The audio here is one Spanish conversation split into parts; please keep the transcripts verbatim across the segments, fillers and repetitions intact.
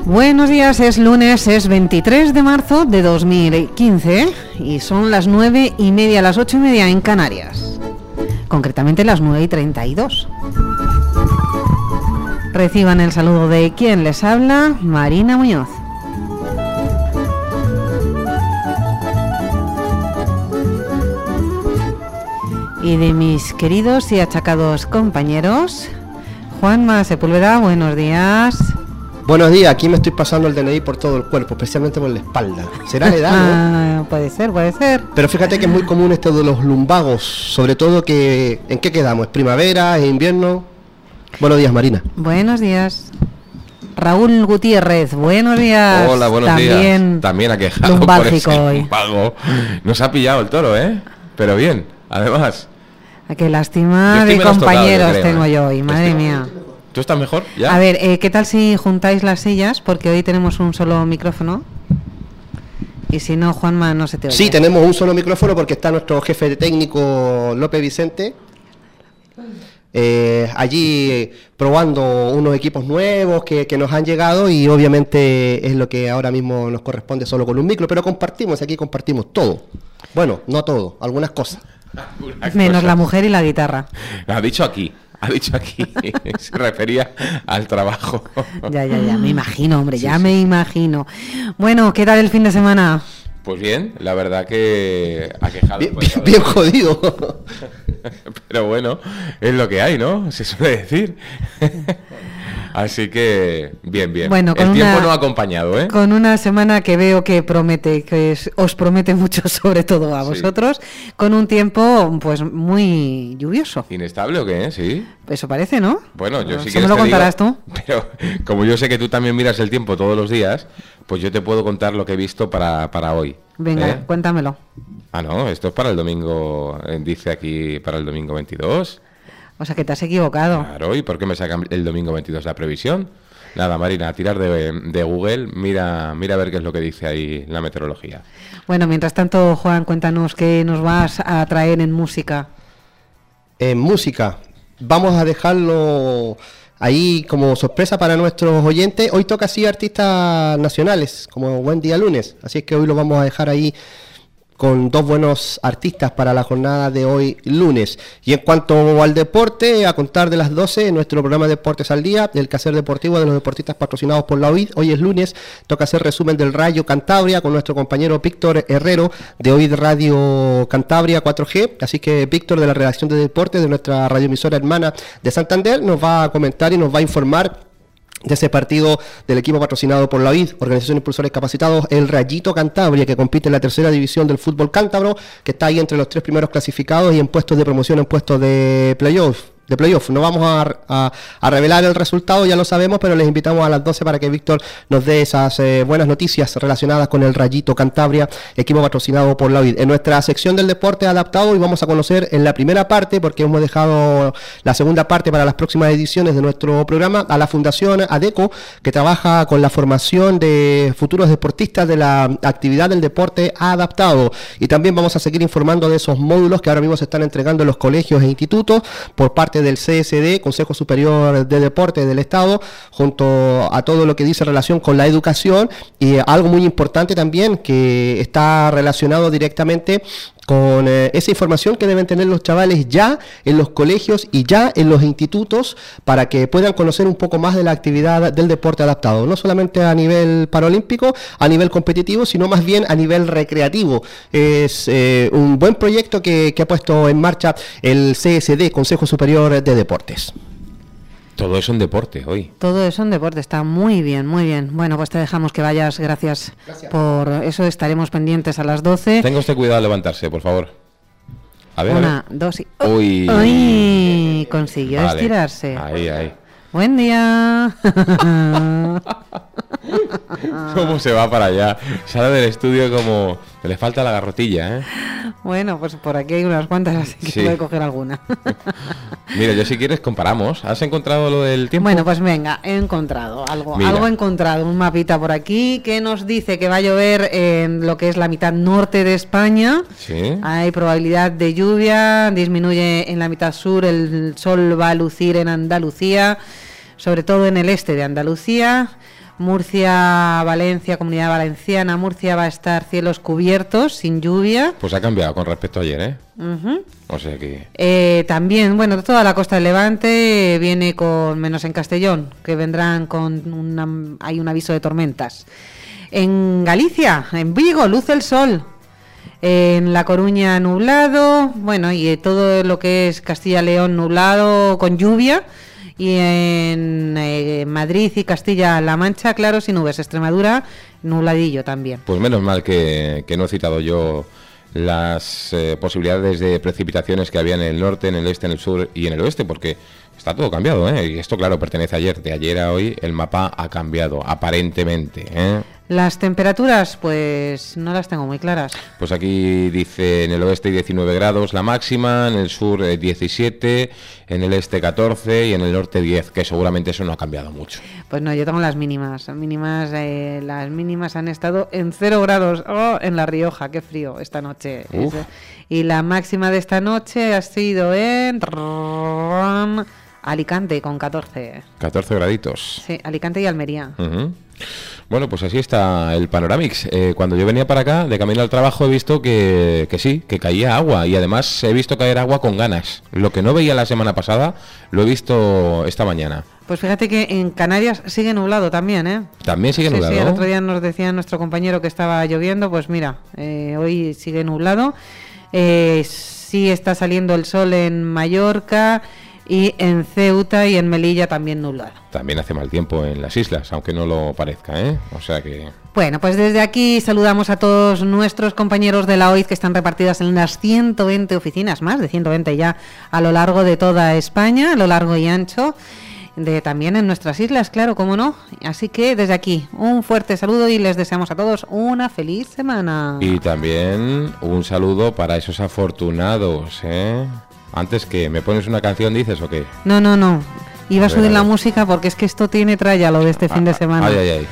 Buenos días, es lunes, es veintitrés de marzo de dos mil quince y son las nueve y media, las ocho y media en Canarias, concretamente las nueve y treinta y dos. Reciban el saludo de quien les habla, Marina Muñoz. Y de mis queridos y achacados compañeros, Juanma Sepúlveda, buenos días. Buenos días, aquí me estoy pasando el D N I por todo el cuerpo, especialmente por la espalda. ¿Será la edad, no? Ah, puede ser, puede ser. Pero fíjate que es muy común esto de los lumbagos, sobre todo que... ¿En qué quedamos? ¿Es primavera? ¿Es invierno? Buenos días, Marina. Buenos días. Raúl Gutiérrez, buenos días. Hola, buenos También días. También aquejado por ese lumbago. Nos ha pillado el toro, ¿eh? Pero bien, además. Qué lástima de compañeros tocado, yo tengo yo hoy, madre estoy... mía. ¿Tú estás mejor? ¿Ya? A ver, eh, ¿qué tal si juntáis las sillas? Porque hoy tenemos un solo micrófono. Y si no, Juanma, no se te oye. Sí, tenemos un solo micrófono porque está nuestro jefe técnico, López Vicente, eh, allí eh, probando unos equipos nuevos que, que nos han llegado, y obviamente es lo que ahora mismo nos corresponde solo con un micro, pero compartimos, aquí compartimos todo. Bueno, no todo, algunas cosas. Algunas Menos cosas. La mujer y la guitarra. Lo ha dicho aquí. Ha dicho aquí, se refería al trabajo. Ya, ya, ya, me imagino, hombre, sí, ya sí. me imagino. Bueno, ¿qué tal el fin de semana? Pues bien, la verdad que ha quejado. Bien, bien, bien jodido. Pero bueno, es lo que hay, ¿no? Se suele decir. Así que, bien, bien. Bueno, el tiempo una, no ha acompañado, ¿eh? Con una semana que veo que promete, que es, os promete mucho, sobre todo a vosotros, sí. Con un tiempo, pues, muy lluvioso. ¿Inestable o qué? Sí. Eso parece, ¿no? Bueno, yo sí que me lo contarás digo, tú. Pero como yo sé que tú también miras el tiempo todos los días, pues yo te puedo contar lo que he visto para, para hoy. Venga, ¿eh? Cuéntamelo. Ah, no, esto es para el domingo, dice aquí para el domingo veintidós. O sea que te has equivocado. Claro, ¿y por qué me sacan el domingo veintidós la previsión? Nada, Marina, a tirar de, de Google, mira, mira a ver qué es lo que dice ahí la meteorología. Bueno, mientras tanto, Juan, cuéntanos qué nos vas a traer en música. En música, vamos a dejarlo ahí como sorpresa para nuestros oyentes. Hoy toca así artistas nacionales, como Buen Día Lunes, así es que hoy lo vamos a dejar ahí con dos buenos artistas para la jornada de hoy lunes. Y en cuanto al deporte, a contar de las doce, nuestro programa de Deportes al Día, el quehacer deportivo de los deportistas patrocinados por la O I D. Hoy es lunes, toca hacer resumen del Rayo Cantabria con nuestro compañero Víctor Herrero de O I D Radio Cantabria cuatro G. Así que Víctor, de la redacción de deportes de nuestra radioemisora hermana de Santander, nos va a comentar y nos va a informar de ese partido del equipo patrocinado por la O I D, Organización de Impulsores Capacitados, el Rayito Cantabria, que compite en la tercera división del fútbol cántabro, que está ahí entre los tres primeros clasificados y en puestos de promoción, en puestos de playoff. de playoff. No vamos a, a, a revelar el resultado, ya lo sabemos, pero les invitamos a las doce para que Víctor nos dé esas eh, buenas noticias relacionadas con el Rayito Cantabria, equipo patrocinado por la O I D. En nuestra sección del deporte adaptado, y vamos a conocer en la primera parte, porque hemos dejado la segunda parte para las próximas ediciones de nuestro programa, a la Fundación ADECO, que trabaja con la formación de futuros deportistas de la actividad del deporte adaptado. Y también vamos a seguir informando de esos módulos que ahora mismo se están entregando en los colegios e institutos por parte del C S D, Consejo Superior de Deporte del Estado, junto a todo lo que dice relación con la educación, y algo muy importante también que está relacionado directamente con eh, esa información que deben tener los chavales ya en los colegios y ya en los institutos, para que puedan conocer un poco más de la actividad del deporte adaptado, no solamente a nivel paralímpico, a nivel competitivo, sino más bien a nivel recreativo. Es eh, un buen proyecto que, que ha puesto en marcha el C S D, Consejo Superior de Deportes. Todo eso en deporte hoy. Todo eso en deporte, está muy bien, muy bien. Bueno, pues te dejamos que vayas, gracias, gracias. Por eso, estaremos pendientes a las doce. Tenga usted cuidado al levantarse, por favor. A ver, Una, a ver. dos y... Uy. Uy, consiguió vale. estirarse. Ahí, ahí. Buen día. ¿Cómo se va para allá? Sale del estudio como... que le falta la garrotilla, ¿eh? Bueno, pues por aquí hay unas cuantas, así que sí. Voy a coger alguna. Mira, yo si quieres comparamos. ¿Has encontrado lo del tiempo? Bueno, pues venga, he encontrado algo. Mira. Algo he encontrado, un mapita por aquí que nos dice que va a llover en lo que es la mitad norte de España. Sí. Hay probabilidad de lluvia, disminuye en la mitad sur, el sol va a lucir en Andalucía, sobre todo en el este de Andalucía. Murcia, Valencia, Comunidad Valenciana, Murcia va a estar cielos cubiertos, sin lluvia. Pues ha cambiado con respecto a ayer, ¿eh? Uh-huh. O sea que... Eh, también, bueno, toda la costa del Levante viene con, menos en Castellón, que vendrán con una, hay un aviso de tormentas. En Galicia, en Vigo, luce el sol. En La Coruña, nublado. Bueno, y todo lo que es Castilla-León, nublado con lluvia. Y en eh, Madrid y Castilla-La Mancha, claro, sin nubes. Extremadura, nubladillo también. Pues menos mal que, que no he citado yo las eh, posibilidades de precipitaciones que había en el norte, en el este, en el sur y en el oeste, porque está todo cambiado, ¿eh? Y esto, claro, pertenece a ayer. De ayer a hoy el mapa ha cambiado, aparentemente, ¿eh? Las temperaturas, pues no las tengo muy claras. Pues aquí dice en el oeste diecinueve grados la máxima, en el sur eh, diecisiete, en el este catorce y en el norte diez, que seguramente eso no ha cambiado mucho. Pues no, yo tengo las mínimas. mínimas eh, Las mínimas han estado en cero grados oh, en La Rioja, qué frío esta noche. Es, y la máxima de esta noche ha sido en Alicante con catorce. catorce graditos. Sí, Alicante y Almería. Uh-huh. Bueno, pues así está el Panoramix. Eh, cuando yo venía para acá, de camino al trabajo, he visto que, que sí, que caía agua. Y además he visto caer agua con ganas. Lo que no veía la semana pasada, lo he visto esta mañana. Pues fíjate que en Canarias sigue nublado también, ¿eh? También sigue sí, nublado. Sí, el otro día nos decía nuestro compañero que estaba lloviendo. Pues mira, eh, hoy sigue nublado. Eh, sí está saliendo el sol en Mallorca... Y en Ceuta y en Melilla también nublado. También hace mal tiempo en las islas, aunque no lo parezca, ¿eh? O sea que... Bueno, pues desde aquí saludamos a todos nuestros compañeros de la O I Z que están repartidas en las ciento veinte oficinas, más de ciento veinte ya, a lo largo de toda España, a lo largo y ancho, de también en nuestras islas, claro, cómo no. Así que desde aquí, un fuerte saludo y les deseamos a todos una feliz semana. Y también un saludo para esos afortunados, ¿eh? Antes que me pones una canción, dices, ¿o qué? No, no, no. Iba a subir la música porque es que esto tiene tralla, lo de este ah, fin de semana. Ay, ay, ay.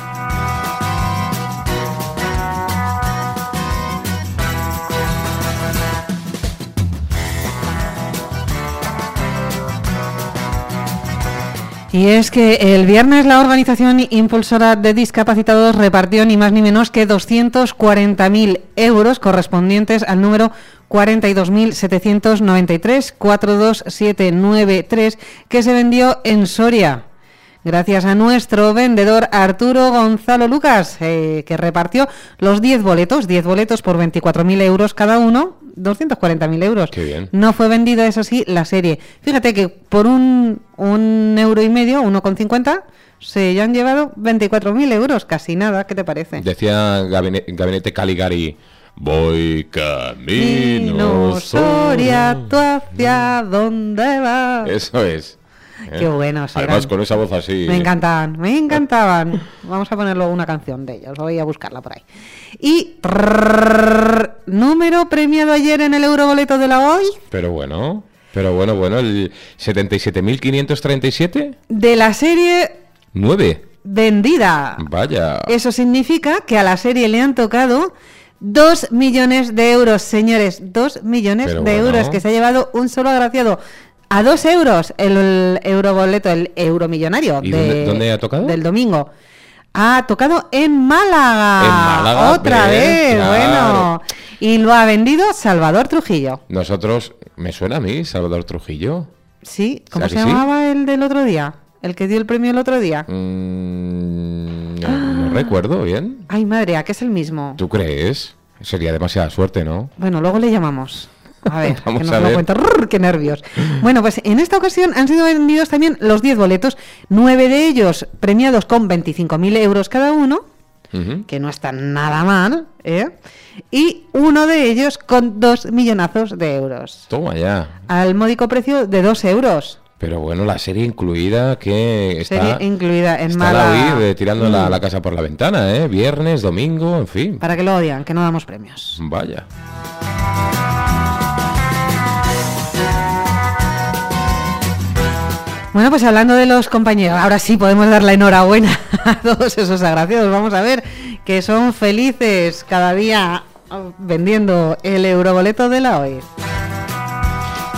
Y es que el viernes la organización impulsora de discapacitados repartió ni más ni menos que doscientos cuarenta mil euros correspondientes al número cuarenta y dos mil setecientos noventa y tres cuatro dos siete nueve tres que se vendió en Soria. Gracias a nuestro vendedor Arturo Gonzalo Lucas, eh, que repartió los diez boletos, diez boletos por veinticuatro mil euros cada uno, doscientos cuarenta mil euros. Qué bien. No fue vendida, eso sí, la serie. Fíjate que por un, un euro y medio, uno con cincuenta, se ya han llevado veinticuatro mil euros, casi nada. ¿Qué te parece? Decía Gabinete, Gabinete Caligari, voy camino no, Soria, ¿tú hacia dónde vas? Eso es. ¿Eh? Qué bueno. Además con esa voz así. Me encantaban, me encantaban. Vamos a poner luego una canción de ellos, voy a buscarla por ahí. Y trrr, número premiado ayer en el Euroboleto de la O I Z. Pero bueno, pero bueno, bueno, el setenta y siete mil quinientos treinta y siete. De la serie... nueve. Vendida. Vaya. Eso significa que a la serie le han tocado dos millones de euros, señores. Dos millones pero de bueno. euros que se ha llevado un solo agraciado. A dos euros el, el euroboleto, el euromillonario. ¿Y de, dónde, dónde ha tocado? Del domingo. Ha tocado en Málaga. En Málaga. Otra ves, vez, claro. Bueno. Y lo ha vendido Salvador Trujillo. Nosotros, me suena a mí, Salvador Trujillo. Sí, ¿cómo se sí? llamaba el del otro día? El que dio el premio el otro día. Mm, no, no recuerdo bien. Ay, madre, ¿a qué es el mismo? ¿Tú crees? Sería demasiada suerte, ¿no? Bueno, luego le llamamos. A ver, Vamos que nos a lo ver. cuenta. Rrr, ¡qué nervios! Bueno, pues en esta ocasión han sido vendidos también los diez boletos, nueve de ellos premiados con veinticinco mil euros cada uno, Uh-huh. que no está nada mal, ¿eh? Y uno de ellos con dos millonazos de euros, Toma ya. al módico precio de dos euros. Pero bueno, la serie incluida que está... Serie incluida en está Málaga. la O I Z, eh, tirando Mm. la, la casa por la ventana, ¿eh? Viernes, domingo, en fin. Para que lo odian, que no damos premios. Vaya. Bueno, pues hablando de los compañeros, ahora sí podemos dar la enhorabuena a todos esos agraciados. Vamos a ver que son felices cada día vendiendo el euroboleto de la O I Z.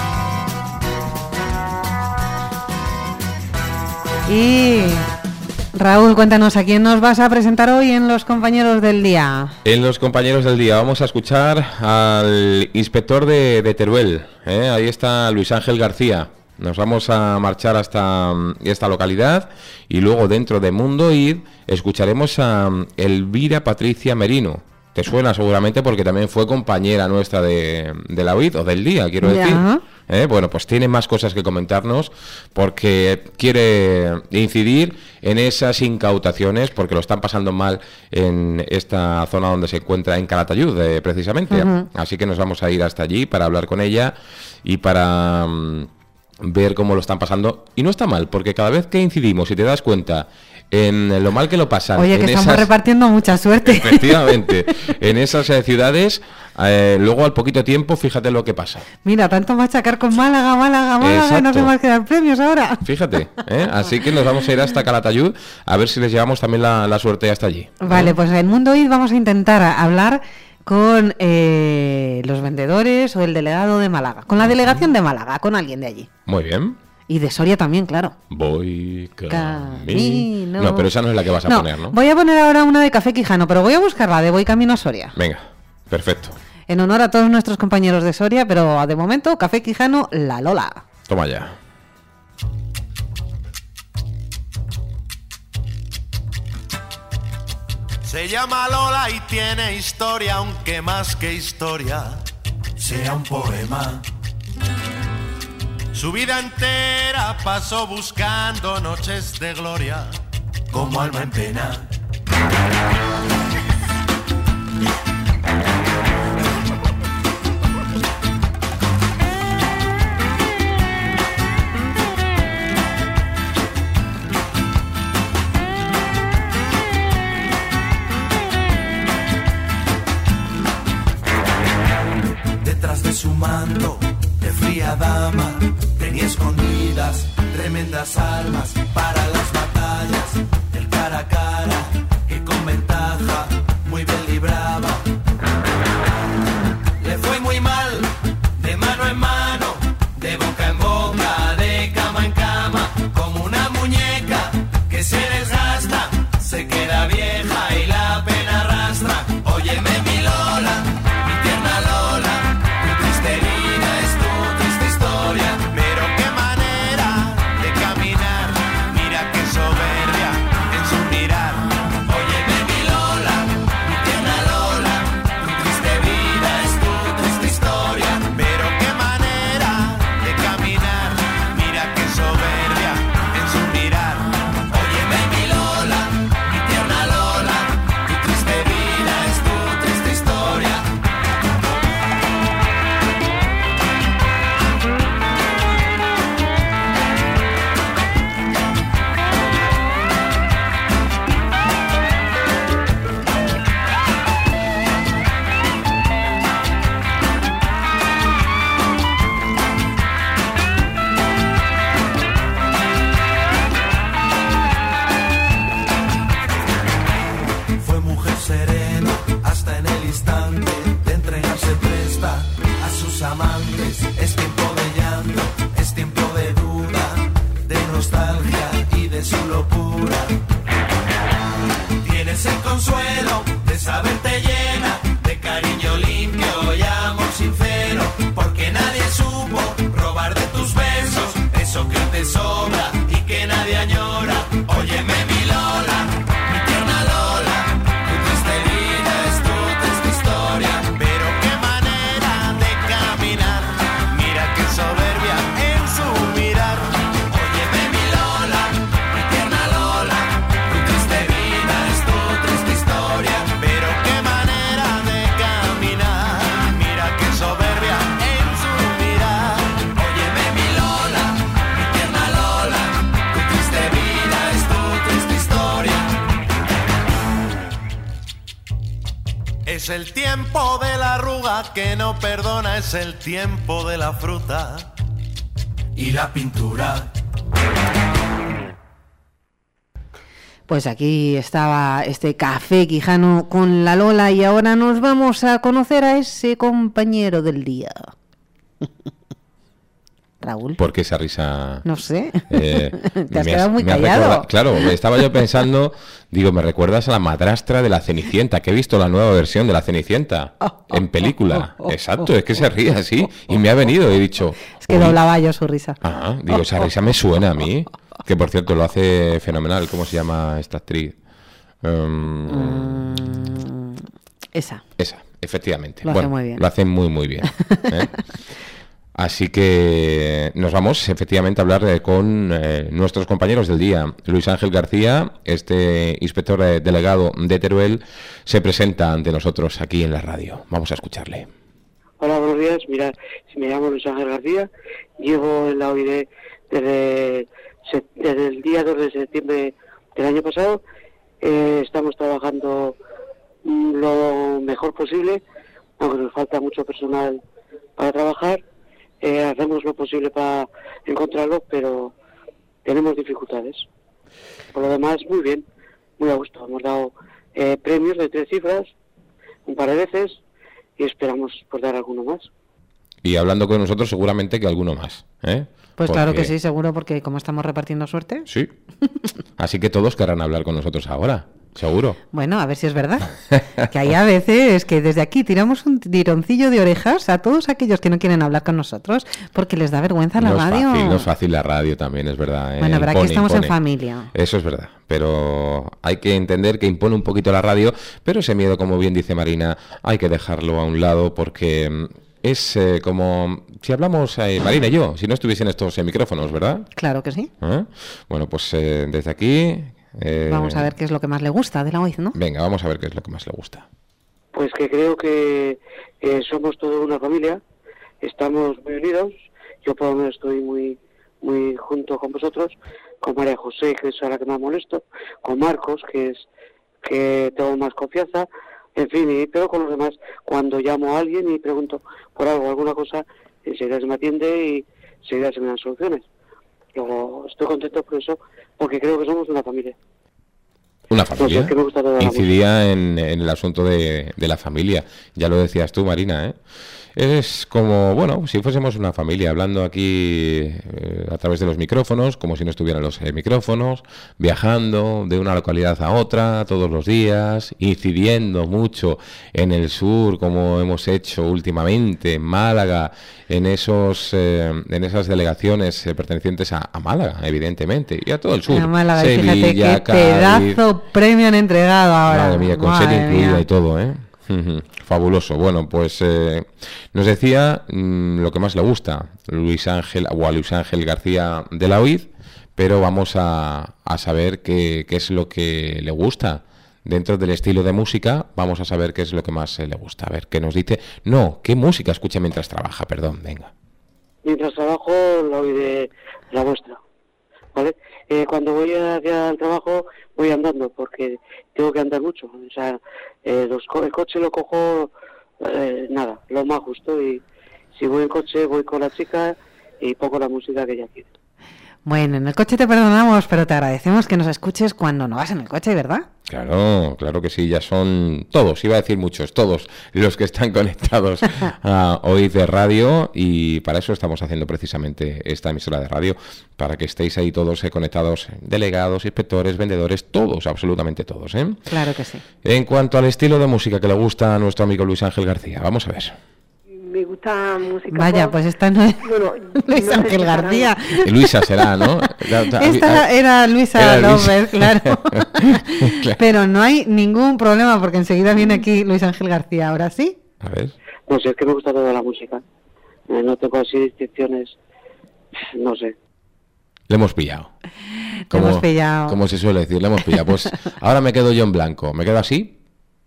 Y Raúl, cuéntanos, ¿a quién nos vas a presentar hoy en Los Compañeros del Día? En Los Compañeros del Día vamos a escuchar al inspector de, de Teruel, ¿eh? Ahí está Luis Ángel García. Nos vamos a marchar hasta esta localidad y luego dentro de Mundo I D escucharemos a Elvira Patricia Merino. Te suena seguramente porque también fue compañera nuestra de, de la U I D o del día, quiero decir. ¿Eh? Bueno, pues tiene más cosas que comentarnos porque quiere incidir en esas incautaciones porque lo están pasando mal en esta zona donde se encuentra en Calatayud, eh, precisamente. Uh-huh. Así que nos vamos a ir hasta allí para hablar con ella y para um, ver cómo lo están pasando. Y no está mal, porque cada vez que incidimos, si te das cuenta en lo mal que lo pasan. Oye, que en estamos esas, repartiendo mucha suerte. Efectivamente, en esas eh, ciudades, eh, luego al poquito tiempo, fíjate lo que pasa. Mira, tanto machacar con Málaga, Málaga, Málaga, Exacto. Y no se más que dar premios ahora. Fíjate, ¿eh? Así que nos vamos a ir hasta Calatayud a ver si les llevamos también la, la suerte hasta allí. Vale, ¿eh? Pues en Mundo I D vamos a intentar hablar con eh, los vendedores o el delegado de Málaga, con la delegación de Málaga, con alguien de allí. Muy bien. Y de Soria también, claro. Voy camino. No, pero esa no es la que vas a no, poner, ¿no? Voy a poner ahora una de Café Quijano, pero voy a buscarla de Voy camino a Soria. Venga, perfecto. En honor a todos nuestros compañeros de Soria, pero de momento, Café Quijano, La Lola. Toma ya. Se llama Lola y tiene historia, aunque más que historia sea un poema. Su vida entera pasó buscando noches de gloria, como alma en pena. Detrás de su manto de fría dama tenía escondidas tremendas armas para las batallas, el cara a cara y con ventaja muy bien libraba. Le fue muy mal, de mano en mano, de boca en boca, de cama en cama, como una muñeca que se desgasta, se queda vieja y la pena arrastra. Óyeme mi Lola, mi tierna Lola, tu triste vida es tu triste historia. Pero qué manera de caminar, mira qué soberbia en su mirar. Óyeme mi Lola, mi tierna Lola, tu triste vida es tu triste historia. Pero qué manera de caminar, mira qué soberbia en su mirar. Óyeme mi Lola, mi tierna Lola, tu triste vida es tu triste historia. Fue mujer serena hasta en el instante de entregarse presta a sus amantes. Es tiempo de llanto, es tiempo de duda, de nostalgia y de su locura. Tienes el consuelo de saberte llena de cariño limpio y amor sincero, porque nadie supo robar de tus besos eso que te sobra y que nadie añora. Óyeme mi Lola, mi tierna Lola, tu triste vida es tu triste historia. Pero qué manera de caminar, mira qué soberbia en su mirar. Óyeme mi Lola, mi tierna Lola, tu triste vida es tu triste historia. Pero qué manera de caminar, mira qué soberbia en su mirar. Óyeme mi Lola, mi tierna Lola, tu triste vida es tu triste historia. Es el tiempo de la arruga que no perdona, es el tiempo de la fruta y la pintura. Pues aquí estaba este Café Quijano con La Lola y ahora nos vamos a conocer a ese compañero del día. Raúl. ¿Por qué esa risa? No sé. Eh, Te has me quedado muy me has callado. recordado- Claro, estaba yo pensando, digo, me recuerdas a la madrastra de la Cenicienta, que he visto la nueva versión de la Cenicienta en película. Exacto, es que se ríe así y me ha venido, he dicho. Es que uy, doblaba yo su risa. Ah, digo, esa risa me suena a mí. Que por cierto lo hace fenomenal. ¿Cómo se llama esta actriz? Um, Mm, esa. Esa, efectivamente. Lo hace Bueno, muy bien. Lo hace muy, muy bien. ¿eh? Así que nos vamos efectivamente a hablar eh, con eh, nuestros compañeros del día. Luis Ángel García, este inspector eh, delegado de Teruel, se presenta ante nosotros aquí en la radio. Vamos a escucharle. Hola, buenos días. Mira, me llamo Luis Ángel García. Llevo en la O I D desde, se- desde el día dos de septiembre del año pasado. Eh, estamos trabajando mm, lo mejor posible, aunque nos falta mucho personal para trabajar. Eh, hacemos lo posible para encontrarlo, pero tenemos dificultades. Por lo demás, muy bien, muy a gusto. Hemos dado eh, premios de tres cifras un par de veces y esperamos por dar alguno más. Y hablando con nosotros seguramente que alguno más. ¿eh? Pues claro Porque- que sí, seguro, porque como estamos repartiendo suerte. Sí. Así que todos querrán hablar con nosotros ahora, seguro. Bueno, a ver si es verdad. Que hay a veces que desde aquí tiramos un tironcillo de orejas a todos aquellos que no quieren hablar con nosotros porque les da vergüenza la no radio. es fácil, no es fácil la radio también, es verdad. ¿eh? Bueno, verá que Impone, estamos en impone. familia. Eso es verdad, pero hay que entender que impone un poquito la radio, pero ese miedo, como bien dice Marina, hay que dejarlo a un lado porque mm, es eh, como si hablamos, eh, Marina y yo, si no estuviesen estos eh, micrófonos, ¿verdad? Claro que sí. ¿Eh? Bueno, pues eh, desde aquí... eh, Vamos a ver qué es lo que más le gusta de la O I D, ¿no? Venga, vamos a ver qué es lo que más le gusta. Pues que creo que eh, somos toda una familia, estamos muy unidos. Yo por lo menos estoy muy muy junto con vosotros, con María José, que es a la que más molesto, con Marcos, que es que tengo más confianza, en fin, y, pero con los demás, cuando llamo a alguien y pregunto por algo, alguna cosa, enseguida se me atiende y enseguida se me dan soluciones. Luego estoy contento por eso, porque creo que somos una familia. Una No sé, familia. es que me gusta toda la Incidía en, en el asunto de, de la familia. Ya lo decías tú, Marina, ¿eh? Es como, bueno, si fuésemos una familia, hablando aquí eh, a través de los micrófonos, como si no estuvieran los eh, micrófonos, viajando de una localidad a otra todos los días, incidiendo mucho en el sur, como hemos hecho últimamente en Málaga, en esos eh, en esas delegaciones eh, pertenecientes a, a Málaga, evidentemente, y a todo el sur. A Málaga, y fíjate Sevilla, qué Cádiz. pedazo premio han entregado ahora. Madre mía, con Madre serie incluida mía. y todo, ¿eh? Ujú, fabuloso. Bueno, pues eh, nos decía mm, lo que más le gusta Luis Ángel o a Luis Ángel García de la O I D, pero vamos a, a saber qué, qué es lo que le gusta dentro del estilo de música. Vamos a saber qué es lo que más eh, le gusta. A ver, qué nos dice. No, qué música escucha mientras trabaja. Perdón, venga. Mientras trabajo, la oí de la vuestra, ¿vale? Eh, cuando voy hacia el trabajo, voy andando, porque tengo que andar mucho. O sea, eh, los co- el coche lo cojo, eh, nada, lo más justo. Y si voy en coche, voy con la chica y pongo la música que ella quiere. Bueno, en el coche te perdonamos, pero te agradecemos que nos escuches cuando no vas en el coche, ¿verdad? Claro, claro que sí, ya son todos, iba a decir muchos, todos los que están conectados a O I D Radio, y para eso estamos haciendo precisamente esta emisora de radio, para que estéis ahí todos eh, conectados, delegados, inspectores, vendedores, todos, absolutamente todos, ¿eh? Claro que sí. En cuanto al estilo de música que le gusta a nuestro amigo Luis Ángel García, vamos a ver. Me gusta música Vaya, pop. pues esta no es Bueno, Luis no sé Ángel si García. Eh, Luisa será, ¿no? Da- da- Esta ah, era Luisa era Luisa. López, claro. Claro. Pero no hay ningún problema porque enseguida viene aquí Luis Ángel García. Ahora sí. A ver. No sé, es que me gusta toda la música. Eh, no tengo así distinciones, no sé. Le hemos pillado. Le hemos pillado. Como se suele decir, le hemos pillado. Pues ahora me quedo yo en blanco. ¿Me quedo así?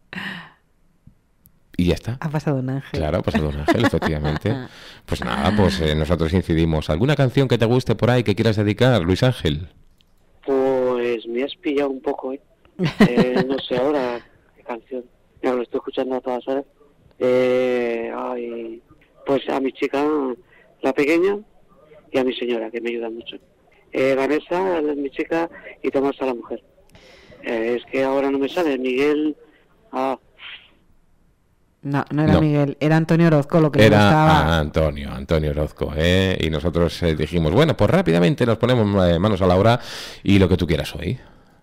Y ya está. Ha pasado un ángel. Claro, ha pasado un ángel, efectivamente. Pues nada, pues eh, nosotros incidimos. ¿Alguna canción que te guste por ahí que quieras dedicar, Luis Ángel? Pues me has pillado un poco, ¿eh? Eh, no sé ahora qué canción. Ya lo estoy escuchando a todas horas. Eh, ay, pues a mi chica, la pequeña, y a mi señora, que me ayudan mucho. Eh, Vanessa, la- mi chica, y Tomás, a la mujer. Eh, es que ahora no me sale. Miguel, ah, No, no era No. Miguel, era Antonio Orozco lo que le Era gustaba. a Antonio, Antonio Orozco, ¿eh? Y nosotros eh, dijimos, bueno, pues rápidamente nos ponemos eh, manos a la obra y lo que tú quieras hoy.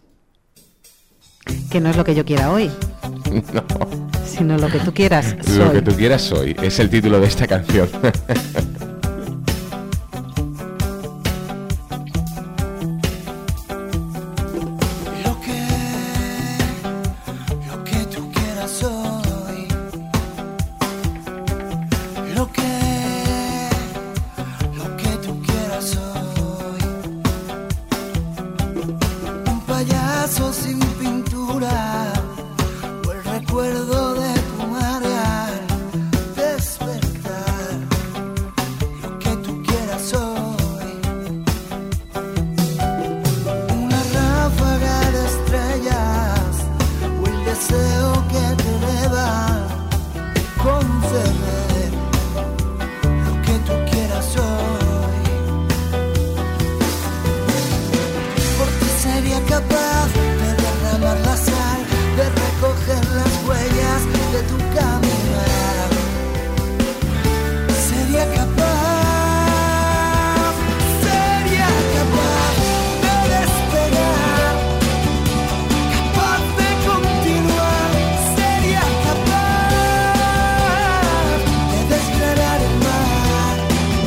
Que no es lo que yo quiera hoy, No, sino lo que tú quieras soy. lo que tú quieras hoy es el título de esta canción. Lo que, lo que tú quieras hoy, lo que, lo que tú quieras hoy, un payaso sin pintura o el recuerdo de tu madre al despertar, lo que tú quieras hoy, una ráfaga de estrellas o el deseo que te deba conceder, lo que tú quieras hoy. Por ti sería capaz de derramar la sal, de recoger las huellas de tu caminar. Sería capaz, sería capaz de despegar, capaz de continuar, sería capaz de desgranar el mar,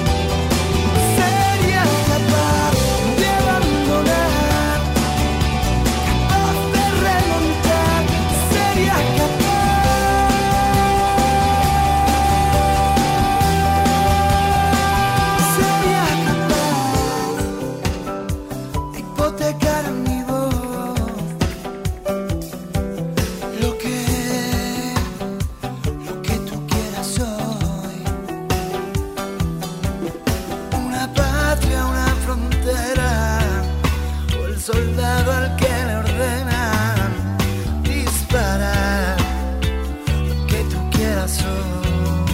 sería capaz de abandonar, capaz de remontar, sería capaz. Sería capaz de hipotecar mi voz, lo que, lo que tú quieras hoy, una patria, una frontera, o el soldado al que le ordenan disparar, lo que tú quieras hoy.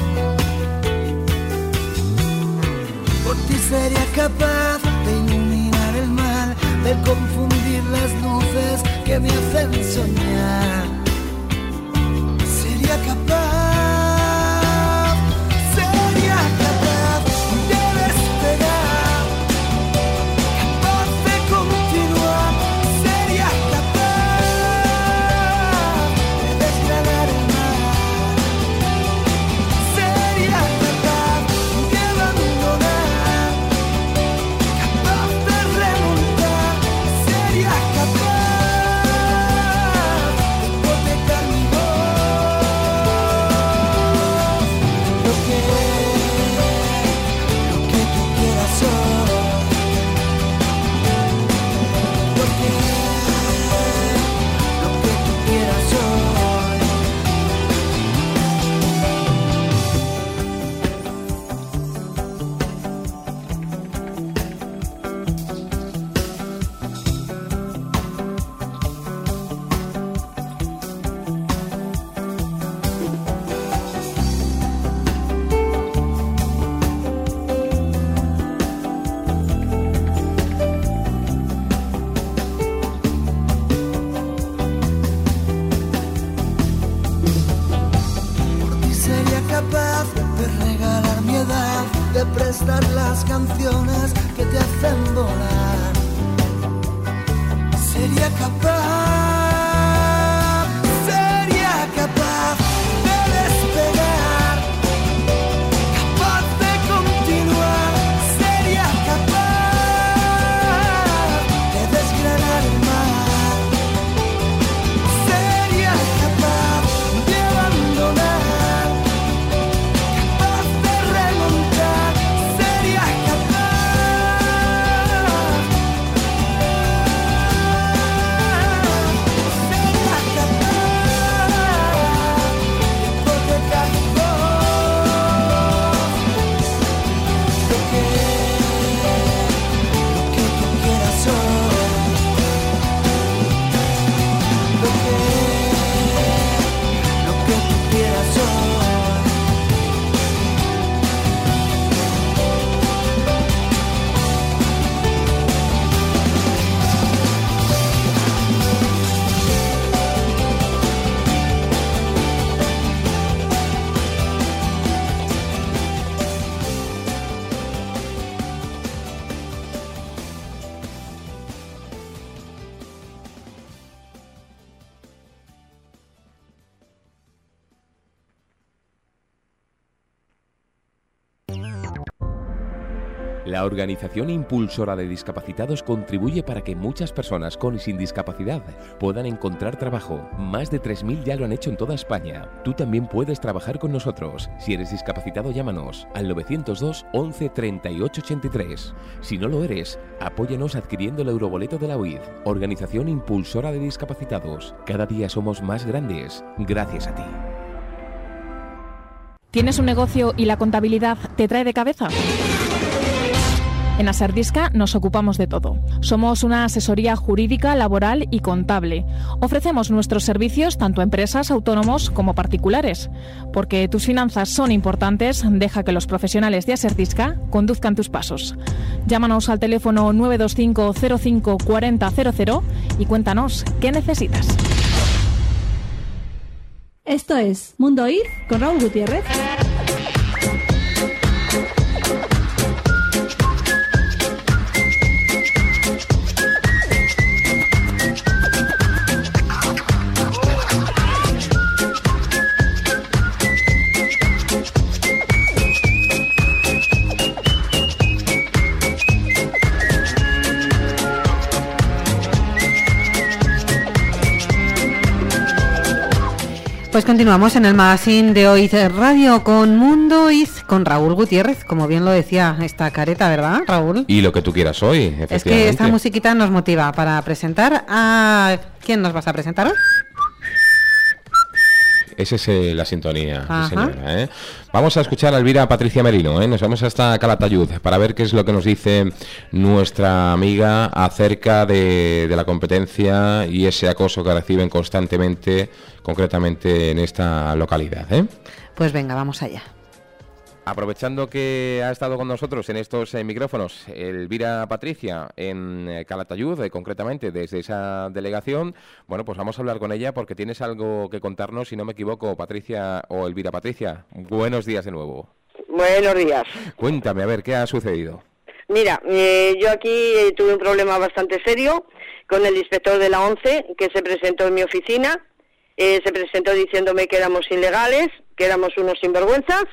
Por ti sería capaz de iluminar el mal, de confundir las luces que me hacen soñar. Sería capaz, sería capaz de despegar, capaz de continuar, sería capaz de desgranar el mar, sería capaz de abandonar, capaz de remontar, sería capaz de hipotecar mi voz, lo que, lo que tú quieras hoy, lo que, lo que tú quieras hoy. Por ti sería capaz de regalar mi edad, de prestar las canciones que te hacen volar. Sería capaz, sería capaz de despegar, capaz de continuar, sería capaz de desgranar el mar, sería capaz de abandonar, capaz de remontar, sería capaz. La organización impulsora de discapacitados contribuye para que muchas personas con y sin discapacidad puedan encontrar trabajo. Más de tres mil ya lo han hecho en toda España. Tú también puedes trabajar con nosotros. Si eres discapacitado, llámanos al novecientos dos once treinta y ocho ochenta y tres. Si no lo eres, apóyanos adquiriendo el euroboleto de la U I D, Organización Impulsora de Discapacitados. Cada día somos más grandes gracias a ti. ¿Tienes un negocio y la contabilidad te trae de cabeza? En Aserdisca nos ocupamos de todo. Somos una asesoría jurídica, laboral y contable. Ofrecemos nuestros servicios tanto a empresas, autónomos como particulares. Porque tus finanzas son importantes, deja que los profesionales de Aserdisca conduzcan tus pasos. Llámanos al teléfono nueve dos cinco cero cinco cuatro cero cero cero y cuéntanos qué necesitas. Esto es Mundo I Z con Raúl Gutiérrez. Pues continuamos en el magazine de O I Z Radio con Mundo I Z, con Raúl Gutiérrez, como bien lo decía esta careta, ¿verdad, Raúl? Y lo que tú quieras hoy, efectivamente. Es que esta musiquita nos motiva para presentar a... ¿Quién nos vas a presentar hoy? Esa es eh, la sintonía, sí, señora, ¿eh? Vamos a escuchar a Elvira Patricia Merino, ¿eh? Nos vamos hasta Calatayud para ver qué es lo que nos dice nuestra amiga acerca de, de la competencia y ese acoso que reciben constantemente, concretamente en esta localidad, ¿eh? Pues venga, vamos allá. Aprovechando que ha estado con nosotros en estos eh, micrófonos Elvira Patricia en eh, Calatayud, eh, concretamente desde esa delegación, bueno, pues vamos a hablar con ella porque tienes algo que contarnos, si no me equivoco, Patricia o Elvira Patricia. Buenos días de nuevo. Buenos días. Cuéntame, a ver, ¿qué ha sucedido? Mira, eh, yo aquí eh, tuve un problema bastante serio con el inspector de la ONCE que se presentó en mi oficina, eh, se presentó diciéndome que éramos ilegales, que éramos unos sinvergüenzas,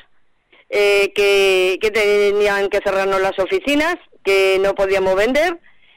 Eh, que, que tenían que cerrarnos las oficinas, que no podíamos vender,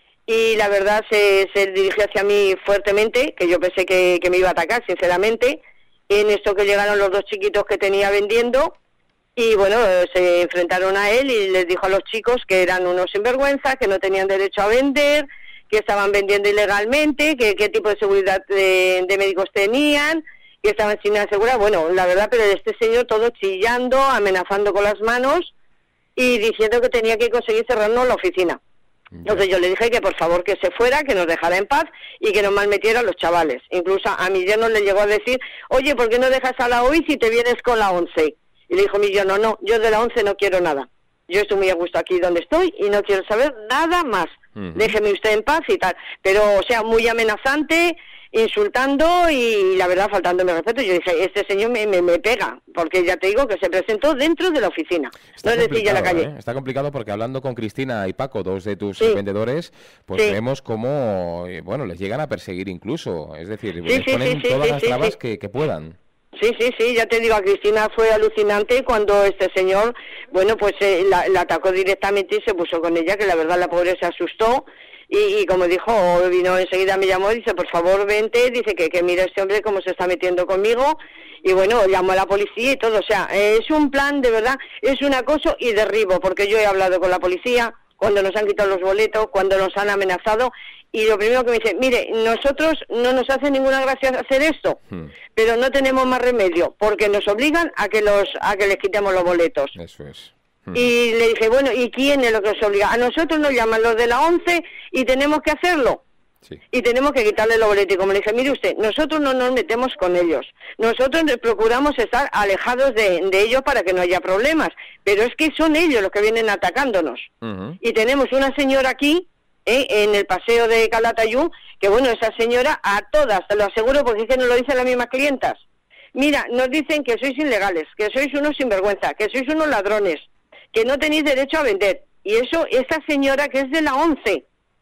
y la verdad se, se dirigió hacia mí fuertemente, que yo pensé que, que me iba a atacar, sinceramente, en esto que llegaron los dos chiquitos que tenía vendiendo, y bueno, se enfrentaron a él y les dijo a los chicos que eran unos sinvergüenzas, que no tenían derecho a vender, que estaban vendiendo ilegalmente, que qué tipo de seguridad de, de médicos tenían, que estaban sin asegurar, bueno, la verdad, pero este señor todo chillando, amenazando con las manos y diciendo que tenía que conseguir cerrarnos la oficina. Entonces yo le dije que por favor que se fuera, que nos dejara en paz y que no malmetiera a los chavales. Incluso a mi yerno le llegó a decir, oye, ¿por qué no dejas a la O I si te vienes con la ONCE? Y le dijo mi yerno, no, yo de la ONCE no quiero nada. Yo estoy muy a gusto aquí donde estoy y no quiero saber nada más. Uh-huh. Déjeme usted en paz y tal. Pero, o sea, muy amenazante, insultando y la verdad faltándome respeto. Yo dije, este señor me, me, me pega, porque ya te digo que se presentó dentro de la oficina, está no es decir, ya en la calle. ¿eh? Está complicado porque hablando con Cristina y Paco, dos de tus sí. vendedores, pues sí. vemos cómo, bueno, les llegan a perseguir incluso, es decir, sí, les sí, ponen sí, todas sí, las sí, trabas sí. Que, que puedan. Sí, sí, sí, ya te digo, a Cristina fue alucinante cuando este señor, bueno, pues eh, la, la atacó directamente y se puso con ella, que la verdad la pobre se asustó. Y, y como dijo, vino enseguida, me llamó y dice, por favor, vente, dice que, que mira este hombre cómo se está metiendo conmigo, y bueno, llamó a la policía y todo, o sea, es un plan, de verdad, es un acoso y derribo, porque yo he hablado con la policía, cuando nos han quitado los boletos, cuando nos han amenazado, y lo primero que me dice, mire, nosotros no nos hace ninguna gracia hacer esto, hmm. pero no tenemos más remedio, porque nos obligan a que los a que les quitemos los boletos. Eso es. Y le dije, bueno, ¿y quién es lo que os obliga? A nosotros nos llaman los de la ONCE y tenemos que hacerlo. Sí. Y tenemos que quitarle los boletos. Y como le dije, mire usted, nosotros no nos metemos con ellos. Nosotros procuramos estar alejados de, de ellos para que no haya problemas. Pero es que son ellos los que vienen atacándonos. Uh-huh. Y tenemos una señora aquí, eh, en el paseo de Calatayud, que bueno, esa señora a todas, te lo aseguro, porque es que nos lo dicen las mismas clientas. Mira, nos dicen que sois ilegales, que sois unos sinvergüenza, que sois unos ladrones, que no tenéis derecho a vender. Y eso, esa señora que es de la ONCE,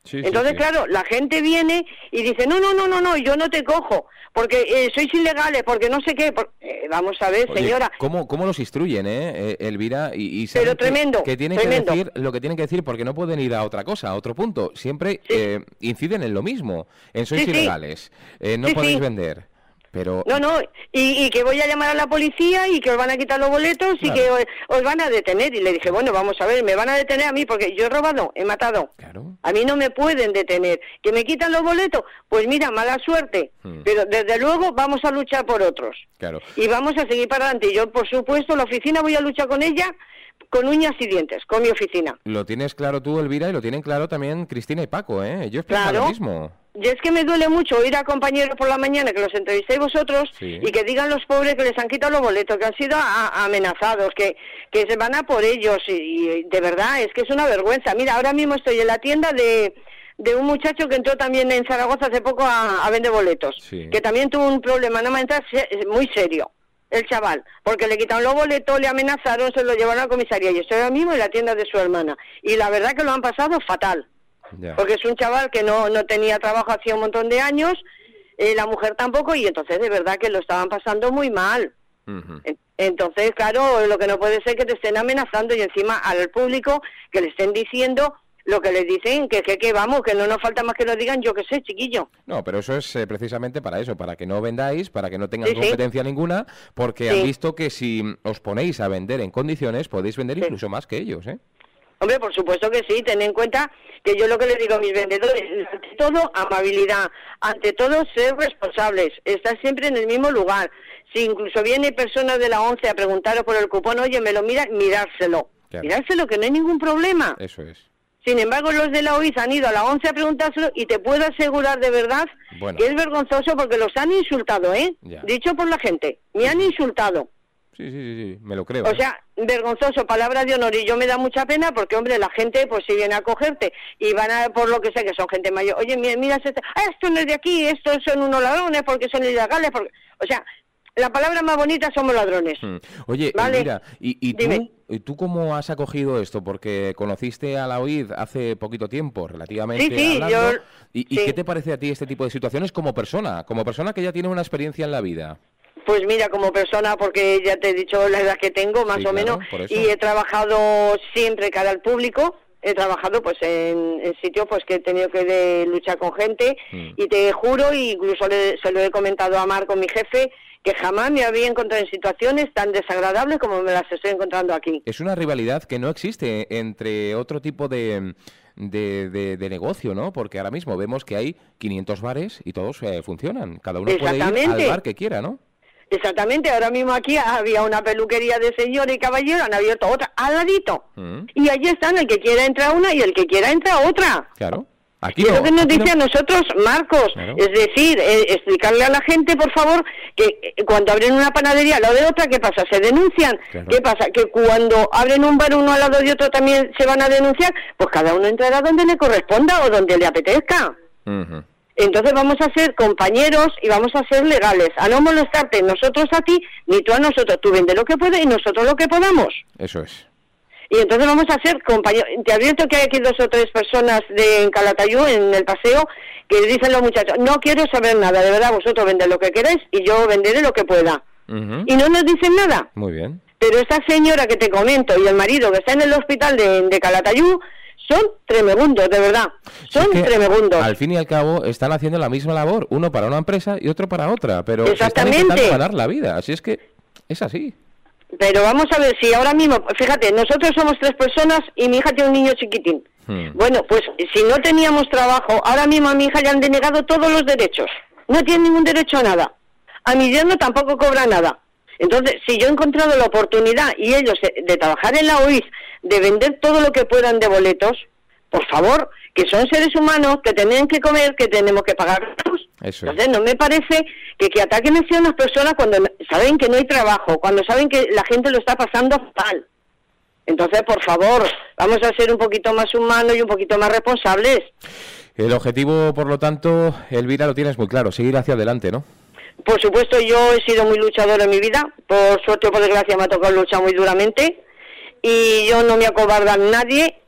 Sí, Entonces, sí, sí. claro, la gente viene y dice, no, no, no, no, no, yo no te cojo, porque eh, sois ilegales, porque no sé qué. Por... Eh, vamos a ver, Oye, señora. ¿cómo, ¿Cómo los instruyen, eh, eh, Elvira? Y, y saben Pero tremendo, que, que tienen tremendo. que decir lo que tienen que decir porque no pueden ir a otra cosa, a otro punto. Siempre Sí. eh, inciden en lo mismo, en sois Sí, sí. ilegales, eh, no Sí, podéis sí. vender. Pero No, no, y, y que voy a llamar a la policía y que os van a quitar los boletos y Claro. que os, os van a detener. Y le dije, bueno, vamos a ver, me van a detener a mí porque yo he robado, he matado. Claro. A mí no me pueden detener. ¿Que me quitan los boletos? Pues mira, mala suerte. Hmm. Pero desde luego vamos a luchar por otros. Claro. Y vamos a seguir para adelante. Y yo, por supuesto, la oficina voy a luchar con ella con uñas y dientes, con mi oficina. Lo tienes claro tú, Elvira, y lo tienen claro también Cristina y Paco, ¿eh? Ellos piensan Claro. lo mismo. Y es que me duele mucho oír a compañeros por la mañana que los entrevistéis vosotros Sí. y que digan los pobres que les han quitado los boletos, que han sido a- a- amenazados, que, que se van a por ellos. Y, y de verdad, es que es una vergüenza. Mira, ahora mismo estoy en la tienda de, de un muchacho que entró también en Zaragoza hace poco a, a vender boletos, Sí. que también tuvo un problema, no me entrar muy serio. El chaval, porque le quitaron los boletos, le amenazaron, se lo llevaron a la comisaría. Y estoy ahora mismo en la tienda de su hermana. Y la verdad que lo han pasado fatal. Ya. Porque es un chaval que no, no tenía trabajo hacía un montón de años, eh, la mujer tampoco, y entonces de verdad que lo estaban pasando muy mal. Ujú. En- Entonces, claro, lo que no puede ser que te estén amenazando y encima al público que le estén diciendo lo que les dicen, que, que, que vamos, que no nos falta más que nos digan, yo qué sé, chiquillo. No, pero eso es eh, precisamente para eso, para que no vendáis, para que no tengan Sí, sí. competencia ninguna, porque Sí. han visto que si os ponéis a vender en condiciones, podéis vender Sí. incluso más que ellos, ¿eh? Hombre, por supuesto que sí, ten en cuenta que yo lo que le digo a mis vendedores, ante todo, amabilidad, ante todo, ser responsables, estar siempre en el mismo lugar. Si incluso viene personas de la ONCE a preguntaros por el cupón, oye, me lo mira, mirárselo. Claro. Mirárselo, que no hay ningún problema. Eso es. Sin embargo, los de la O I S han ido a la ONCE a preguntárselo y te puedo asegurar de verdad Bueno. que es vergonzoso porque los han insultado, ¿eh? Ya. Dicho por la gente, me han insultado. Sí, sí, sí, sí, me lo creo. O ¿eh? sea, vergonzoso, palabra de honor, y yo me da mucha pena porque, hombre, la gente, pues si viene a cogerte y van a, por lo que sé, que son gente mayor, oye, mira, mira este, ah, esto no es de aquí, estos son unos ladrones porque son ilegales, porque... o sea, la palabra más bonita somos ladrones. Mm. Oye, Vale. Elvira, ¿y, y Dime. tú, ¿y tú cómo has acogido esto? Porque conociste a la O I D hace poquito tiempo, relativamente Sí, sí, hablando. yo- ¿Y, y sí. qué te parece a ti este tipo de situaciones como persona? Como persona que ya tiene una experiencia en la vida. Pues mira, como persona, porque ya te he dicho la edad que tengo, más Sí, o claro, menos, por eso. y he trabajado siempre cara al público, he trabajado pues en, en sitios pues que he tenido que de luchar con gente, Mm. y te juro, incluso le- se lo he comentado a Marco, mi jefe, que jamás me había encontrado en situaciones tan desagradables como me las estoy encontrando aquí. Es una rivalidad que no existe entre otro tipo de, de, de- de negocio, ¿no? Porque ahora mismo vemos que hay quinientos bares y todos eh, funcionan. Cada uno puede ir al Exactamente. bar que quiera, ¿no? Exactamente, ahora mismo aquí había una peluquería de señor y caballero, han abierto otra al ladito. Mm. Y allí están, el que quiera entra una y el que quiera entra otra. Claro. Aquí Y es no, lo que nos aquí dice no. a nosotros, Marcos, Claro. es decir, eh, explicarle a la gente, por favor, que eh, cuando abren una panadería al lado de otra, ¿qué pasa? ¿Se denuncian? Claro. ¿Qué pasa? ¿Que cuando abren un bar uno al lado de otro también se van a denunciar? Pues cada uno entrará donde le corresponda o donde le apetezca. Ujú. Entonces vamos a ser compañeros y vamos a ser legales, a no molestarte nosotros a ti, ni tú a nosotros. Tú vende lo que puedes y nosotros lo que podamos. Eso es. Y entonces vamos a ser compañeros. Te advierto que hay aquí dos o tres personas de en Calatayud, en el paseo, que dicen los muchachos, no quiero saber nada, de verdad, vosotros vended lo que queráis y yo venderé lo que pueda. Ujú. Y no nos dicen nada. Muy bien. Pero esta señora que te comento y el marido que está en el hospital de, de Calatayud son tremendos, de verdad. Son Es que, tremendos. al fin y al cabo, están haciendo la misma labor, uno para una empresa y otro para otra, pero se están Exactamente. intentando ganar la vida, así es que es así. Pero vamos a ver, si ahora mismo, fíjate, nosotros somos tres personas y mi hija tiene un niño chiquitín. Hmm. Bueno, pues si no teníamos trabajo, ahora mismo a mi hija le han denegado todos los derechos. No tiene ningún derecho a nada. A mi yerno tampoco cobra nada. Entonces, si yo he encontrado la oportunidad y ellos de, de trabajar en la O I S, de vender todo lo que puedan de boletos, por favor, que son seres humanos, que tienen que comer, que tenemos que pagar. Eso es. Entonces, no me parece que, que ataquen así a unas personas cuando no- saben que no hay trabajo, cuando saben que la gente lo está pasando fatal. Entonces, por favor, vamos a ser un poquito más humanos y un poquito más responsables. El objetivo, por lo tanto, Elvira, lo tienes muy claro, seguir hacia adelante, ¿no? Por supuesto, yo he sido muy luchadora en mi vida. Por suerte o por desgracia me ha tocado luchar muy duramente. Y yo no me acobardo a nadie.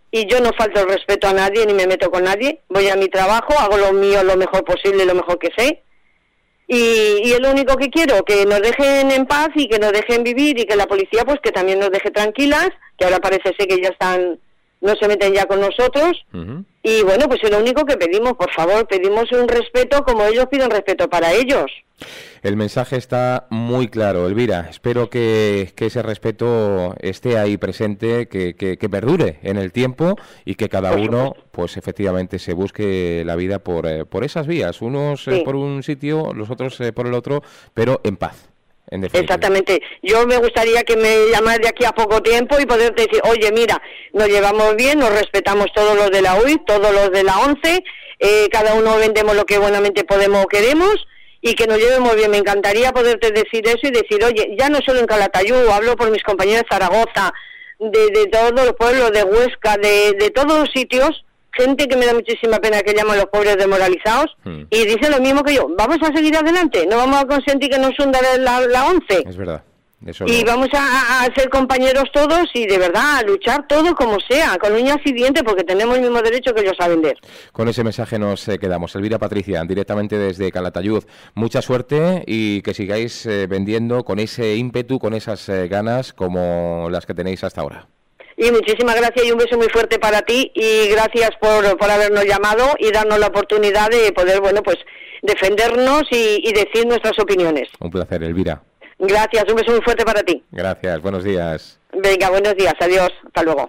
y yo no falto el respeto a nadie ni me meto con nadie, voy a mi trabajo, hago lo mío lo mejor posible, lo mejor que sé, y, y es lo único que quiero, que nos dejen en paz y que nos dejen vivir, y que la policía pues que también nos deje tranquilas, que ahora parece ser que ya están, no se meten ya con nosotros, uh-huh. Y bueno, pues es lo único que pedimos, por favor, pedimos un respeto como ellos piden respeto para ellos. El mensaje está muy claro, Elvira. Espero que, que ese respeto esté ahí presente, que, que, que perdure en el tiempo y que cada uno, pues efectivamente, se busque la vida por, eh, por esas vías. Unos sí. eh, por un sitio, los otros eh, por el otro, pero en paz. Exactamente. Yo me gustaría que me llamaras de aquí a poco tiempo y poder decir, oye, mira, nos llevamos bien, nos respetamos todos los de la U I, todos los de la ONCE, eh, cada uno vendemos lo que buenamente podemos o queremos, y que nos llevemos bien. Me encantaría poderte decir eso y decir, oye, ya no solo en Calatayud, hablo por mis compañeros de Zaragoza, de, de todos los pueblos, de Huesca, de, de todos los sitios, gente que me da muchísima pena que llaman los pobres desmoralizados, hmm. y dicen lo mismo que yo, vamos a seguir adelante, no vamos a consentir que nos hunda la, la ONCE. Es verdad. Eso y no. vamos a, a ser compañeros todos y de verdad a luchar todos como sea, con uñas y dientes, porque tenemos el mismo derecho que ellos a vender. Con ese mensaje nos eh, quedamos. Elvira Patricia, directamente desde Calatayud, mucha suerte y que sigáis eh, vendiendo con ese ímpetu, con esas eh, ganas como las que tenéis hasta ahora. Y muchísimas gracias y un beso muy fuerte para ti y gracias por, por habernos llamado y darnos la oportunidad de poder, bueno, pues defendernos y, y decir nuestras opiniones. Un placer, Elvira. Gracias, un beso muy fuerte para ti. Gracias, buenos días. Venga, buenos días, adiós, hasta luego.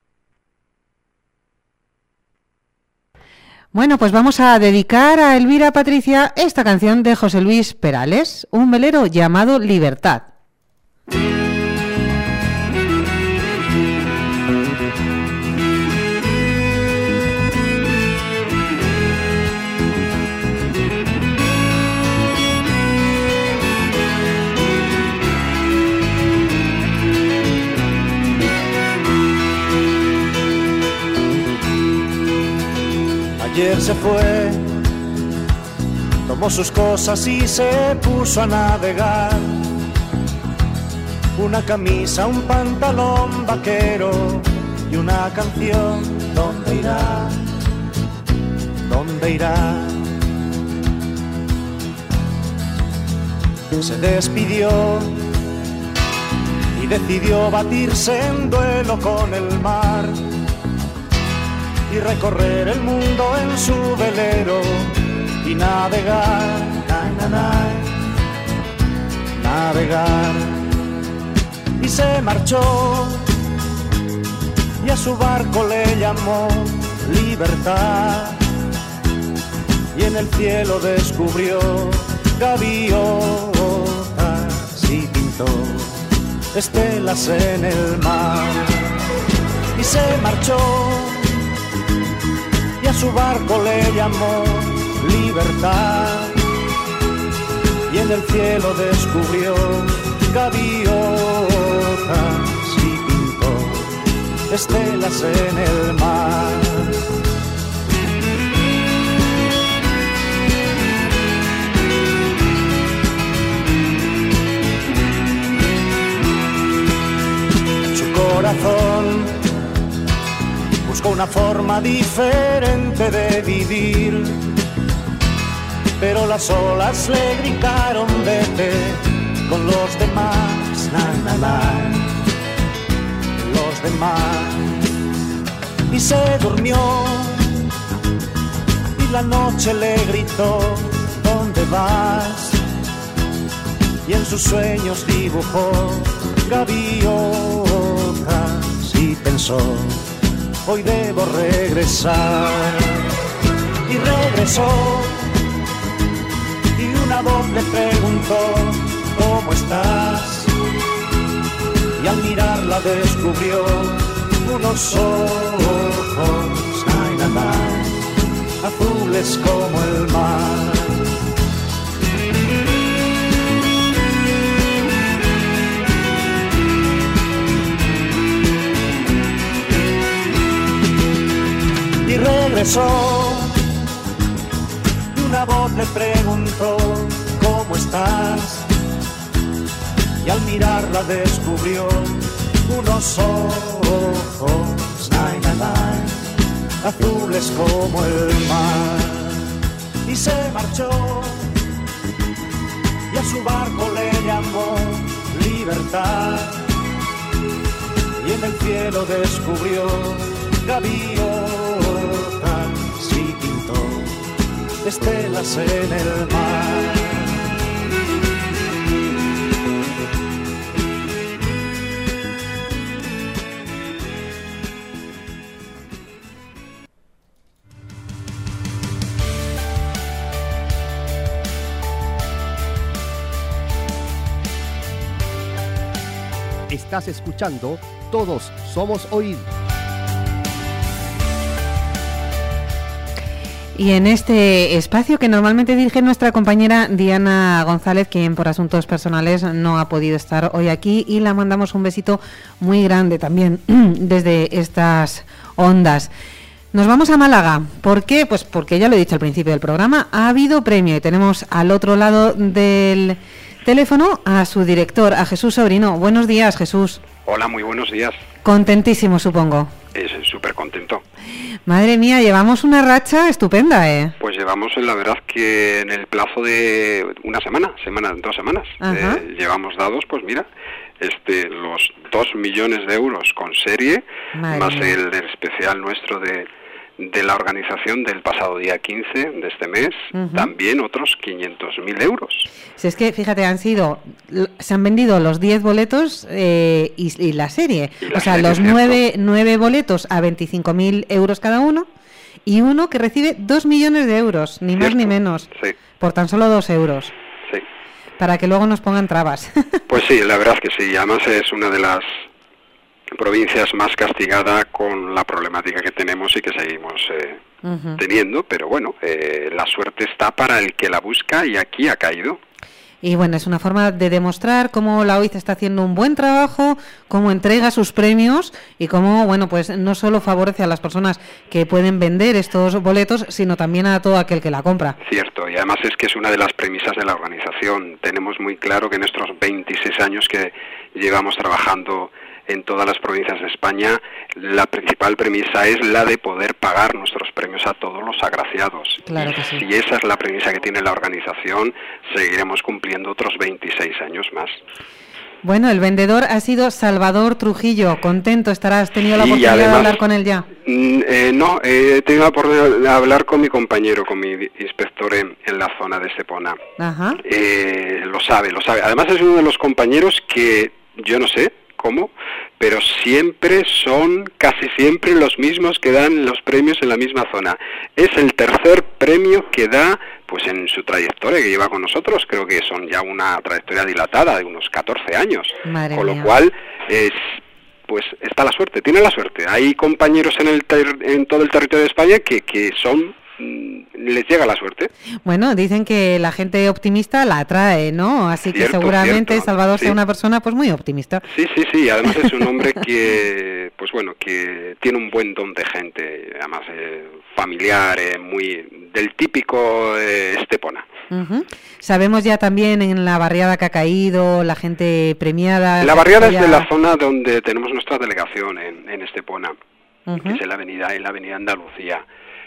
Bueno, pues vamos a dedicar a Elvira Patricia esta canción de José Luis Perales, un velero llamado Libertad. Ayer se fue, tomó sus cosas y se puso a navegar. Una camisa, un pantalón vaquero y una canción. ¿Dónde irá? ¿Dónde irá? Se despidió y decidió batirse en duelo con el mar y recorrer el mundo en su velero y navegar, na, na, na, navegar. Y se marchó y a su barco le llamó Libertad y en el cielo descubrió gaviotas y pintó estelas en el mar. Y se marchó y a su barco le llamó Libertad y en el cielo descubrió gaviotas y pintó estelas en el mar. Su corazón buscó una forma diferente de vivir, pero las olas le gritaron vete con los demás, na, na, na, los demás. Y se durmió y la noche le gritó ¿dónde vas? Y en sus sueños dibujó gaviotas y pensó hoy debo regresar. Y regresó y una voz le preguntó ¿cómo estás? Y al mirarla descubrió unos ojos ay, na, na, azules como el mar. Y regresó y una voz le preguntó ¿cómo estás? Y al mirarla descubrió unos ojos, nai, nai, nai, azules como el mar. Y se marchó y a su barco le llamó Libertad. Y en el cielo descubrió gaviotas y pintó estelas en el mar. Estás escuchando Todos Somos Oír. Y en este espacio que normalmente dirige nuestra compañera Diana González, quien por asuntos personales no ha podido estar hoy aquí, y la mandamos un besito muy grande también desde estas ondas. Nos vamos a Málaga. ¿Por qué? Pues porque ya lo he dicho al principio del programa, ha habido premio y tenemos al otro lado del teléfono a su director, a Jesús Sobrino. Buenos días, Jesús. Hola, muy buenos días. Contentísimo, supongo. Es súper contento. Madre mía, llevamos una racha estupenda, ¿eh? Pues llevamos, la verdad, que en el plazo de una semana, semana, dos semanas, eh, llevamos dados, pues mira, este, los dos millones de euros con serie, Madre más mía. el especial nuestro de de la organización del pasado día quince de este mes, uh-huh. también otros quinientos mil euros. Si es que, fíjate, han sido, se han vendido los diez boletos eh, y, y la serie. Y la o sea, serie, los nueve, nueve boletos a veinticinco mil euros cada uno y uno que recibe dos millones de euros, ni cierto. más ni menos, sí. por tan solo dos euros. Sí. Para que luego nos pongan trabas. Pues sí, la verdad es que sí. Además es una de las provincias más castigada con la problemática que tenemos y que seguimos eh, uh-huh. teniendo, pero bueno, eh, la suerte está para el que la busca y aquí ha caído. Y bueno, es una forma de demostrar cómo la O I C está haciendo un buen trabajo, cómo entrega sus premios y cómo, bueno, pues no solo favorece a las personas que pueden vender estos boletos, sino también a todo aquel que la compra. Cierto, y además es que es una de las premisas de la organización. Tenemos muy claro que en estos veintiséis años que llevamos trabajando en todas las provincias de España, la principal premisa es la de poder pagar nuestros premios a todos los agraciados. Claro que sí. Si esa es la premisa que tiene la organización, seguiremos cumpliendo otros veintiséis años más. Bueno, el vendedor ha sido Salvador Trujillo. Contento estarás. ¿Has tenido la sí, oportunidad además, de hablar con él ya? Eh, no, eh, he tenido la oportunidad de hablar con mi compañero, con mi inspector en, en la zona de Estepona. Ajá. Eh, lo sabe, lo sabe. Además es uno de los compañeros que, yo no sé cómo, pero siempre son, casi siempre los mismos que dan los premios en la misma zona. Es el tercer premio que da, pues en su trayectoria que lleva con nosotros, creo que son ya una trayectoria dilatada de unos catorce años. Madre con mía. Lo cual, es, pues está la suerte, tiene la suerte. Hay compañeros en el ter- en todo el territorio de España que, que son, les llega la suerte. Bueno, dicen que la gente optimista la atrae, ¿no? Así cierto, que seguramente cierto. Salvador sí. sea una persona pues muy optimista. Sí, sí, sí. Además es un hombre que, pues bueno, que tiene un buen don de gente, además eh, familiar, eh, muy del típico eh, Estepona. Uh-huh. Sabemos ya también en la barriada que ha caído, la gente premiada. La barriada ya... es de la zona donde tenemos nuestra delegación en, en Estepona, uh-huh. que es en la avenida, en la avenida Andalucía.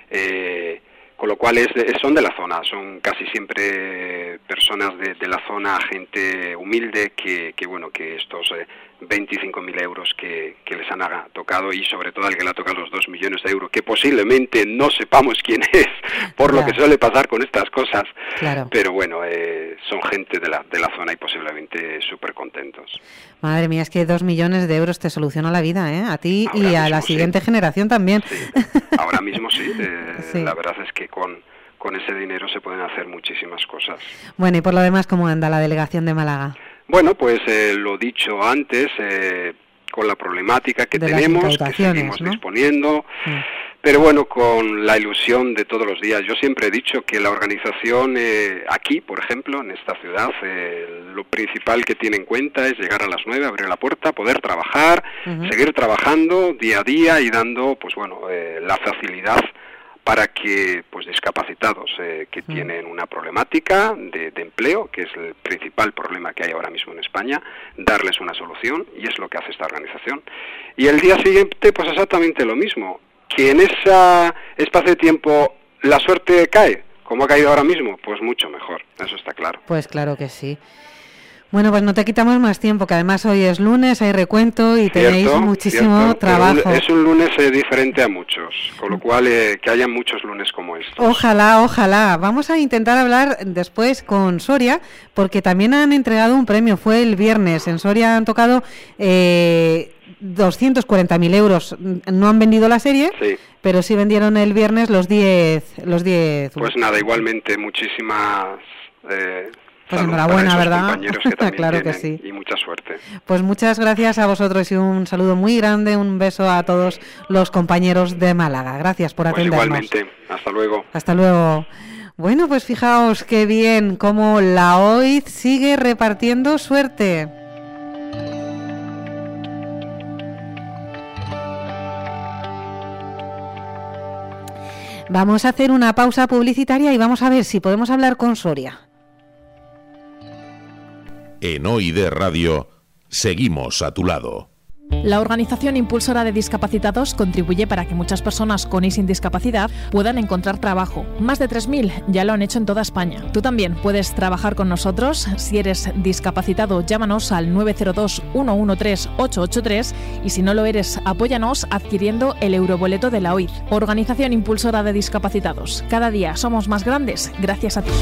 Eh, con lo cual es, son de la zona, son casi siempre personas de, de la zona, gente humilde que, que bueno, que estos eh, veinticinco mil euros que, que les han tocado, y sobre todo al que le ha tocado los dos millones de euros, que posiblemente no sepamos quién es, por claro. lo que suele pasar con estas cosas, claro. pero bueno, eh, son gente de la, de la zona y posiblemente súper contentos. Madre mía, es que dos millones de euros te soluciona la vida, ¿eh? A ti ahora y a la siguiente sí. generación también. Sí. Ahora mismo sí, eh, sí. La verdad es que con, con ese dinero se pueden hacer muchísimas cosas. Bueno, y por lo demás, ¿cómo anda la delegación de Málaga? Bueno, pues eh, lo dicho antes, eh, con la problemática que de tenemos, que seguimos ¿no? disponiendo, sí. pero bueno, con la ilusión de todos los días. Yo siempre he dicho que la organización eh, aquí, por ejemplo, en esta ciudad, eh, lo principal que tiene en cuenta es llegar a las nueve, abrir la puerta, poder trabajar, uh-huh. seguir trabajando día a día y dando, pues bueno, eh, la facilidad para que pues discapacitados eh, que mm. tienen una problemática de, de empleo, que es el principal problema que hay ahora mismo en España, darles una solución, y es lo que hace esta organización. Y el día siguiente, pues exactamente lo mismo, que en ese espacio de tiempo la suerte cae, como ha caído ahora mismo, pues mucho mejor, eso está claro. Pues claro que sí. Bueno, pues no te quitamos más tiempo, que además hoy es lunes, hay recuento y cierto, tenéis muchísimo cierto, trabajo. Es un lunes eh, diferente a muchos, con lo cual eh, que haya muchos lunes como estos. Ojalá, ojalá. Vamos a intentar hablar después con Soria, porque también han entregado un premio, fue el viernes. En Soria han tocado eh, doscientos cuarenta mil euros. No han vendido la serie, sí, pero sí vendieron el viernes los diez. Los diez. Pues nada, igualmente muchísimas... Eh, Pues enhorabuena, ¿verdad? Compañeros que también claro que tienen, sí. Y mucha suerte. Pues muchas gracias a vosotros y un saludo muy grande, un beso a todos los compañeros de Málaga. Gracias por pues atendernos. Igualmente, hasta luego. Hasta luego. Bueno, pues fijaos qué bien cómo la O I Z sigue repartiendo suerte. Vamos a hacer una pausa publicitaria y vamos a ver si podemos hablar con Soria. En O I D Radio, seguimos a tu lado. La Organización Impulsora de Discapacitados contribuye para que muchas personas con y sin discapacidad puedan encontrar trabajo. Más de tres mil ya lo han hecho en toda España. Tú también puedes trabajar con nosotros. Si eres discapacitado, llámanos al nueve cero dos, uno uno tres, ocho ocho tres y si no lo eres, apóyanos adquiriendo el euroboleto de la O I D. Organización Impulsora de Discapacitados. Cada día somos más grandes gracias a ti.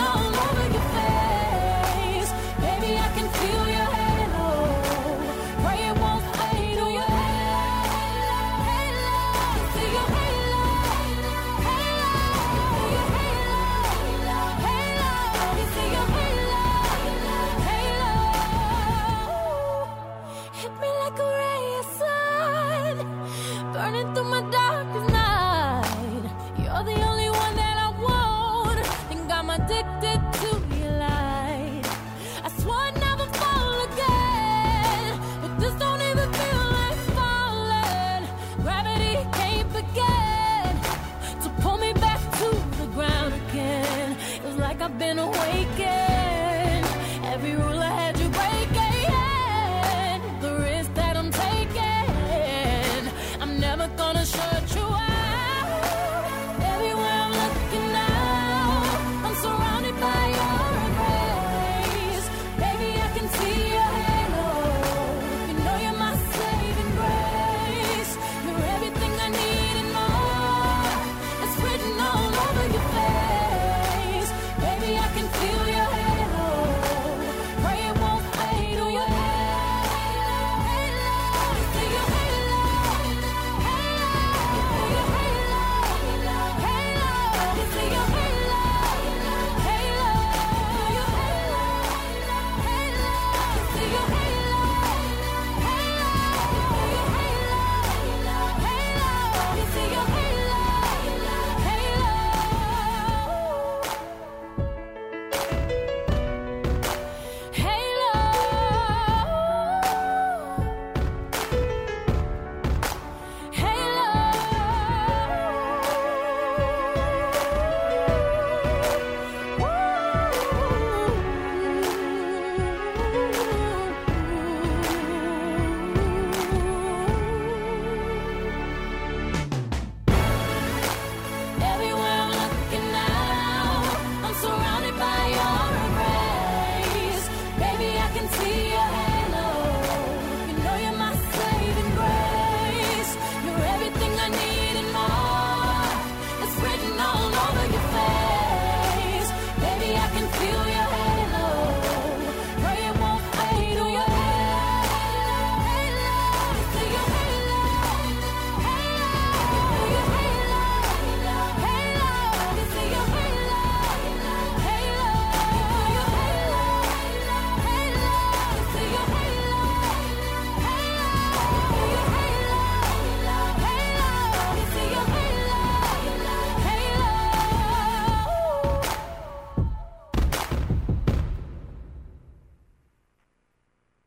Right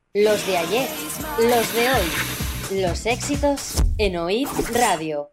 Los de ayer, los de hoy, los éxitos en Oíd Radio.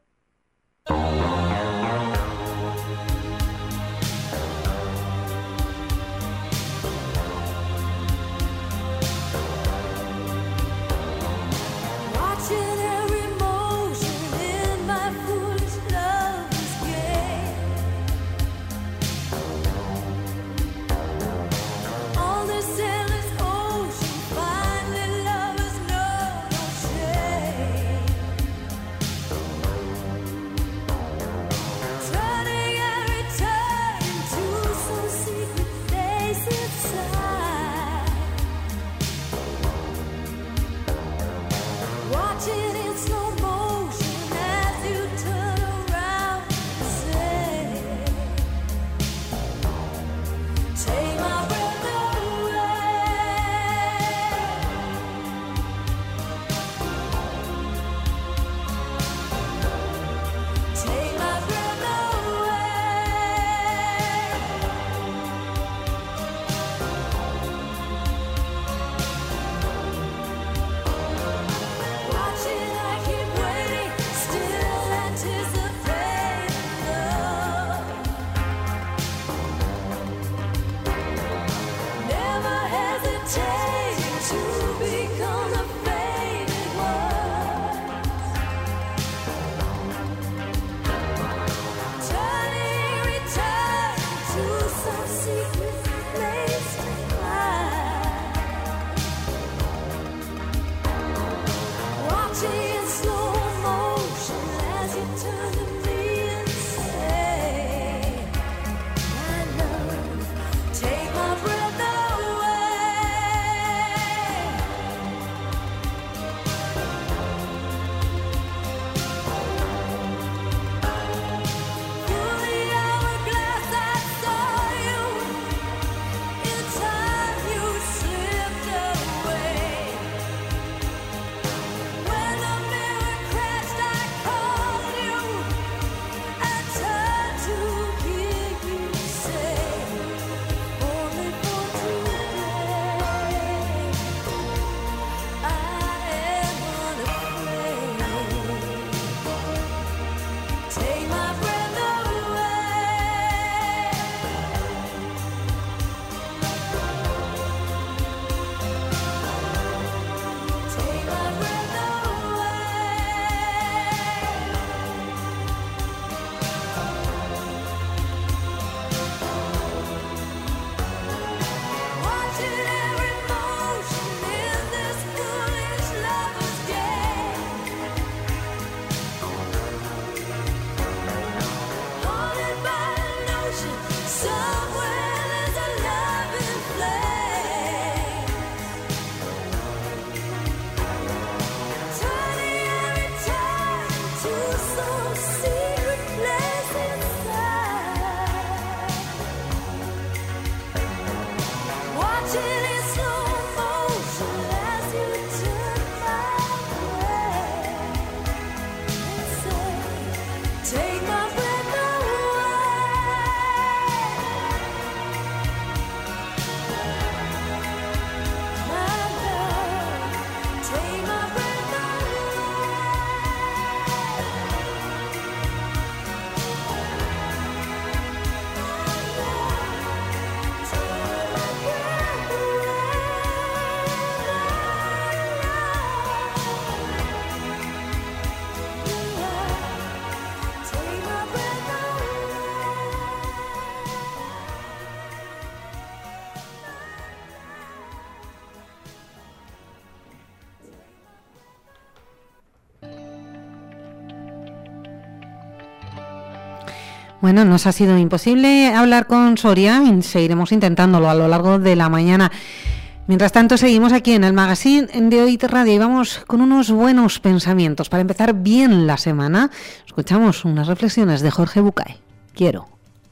Bueno, nos ha sido imposible hablar con Soria y seguiremos intentándolo a lo largo de la mañana. Mientras tanto, seguimos aquí en el magazine de Oíd Radio y vamos con unos buenos pensamientos para empezar bien la semana. Escuchamos unas reflexiones de Jorge Bucay. Quiero.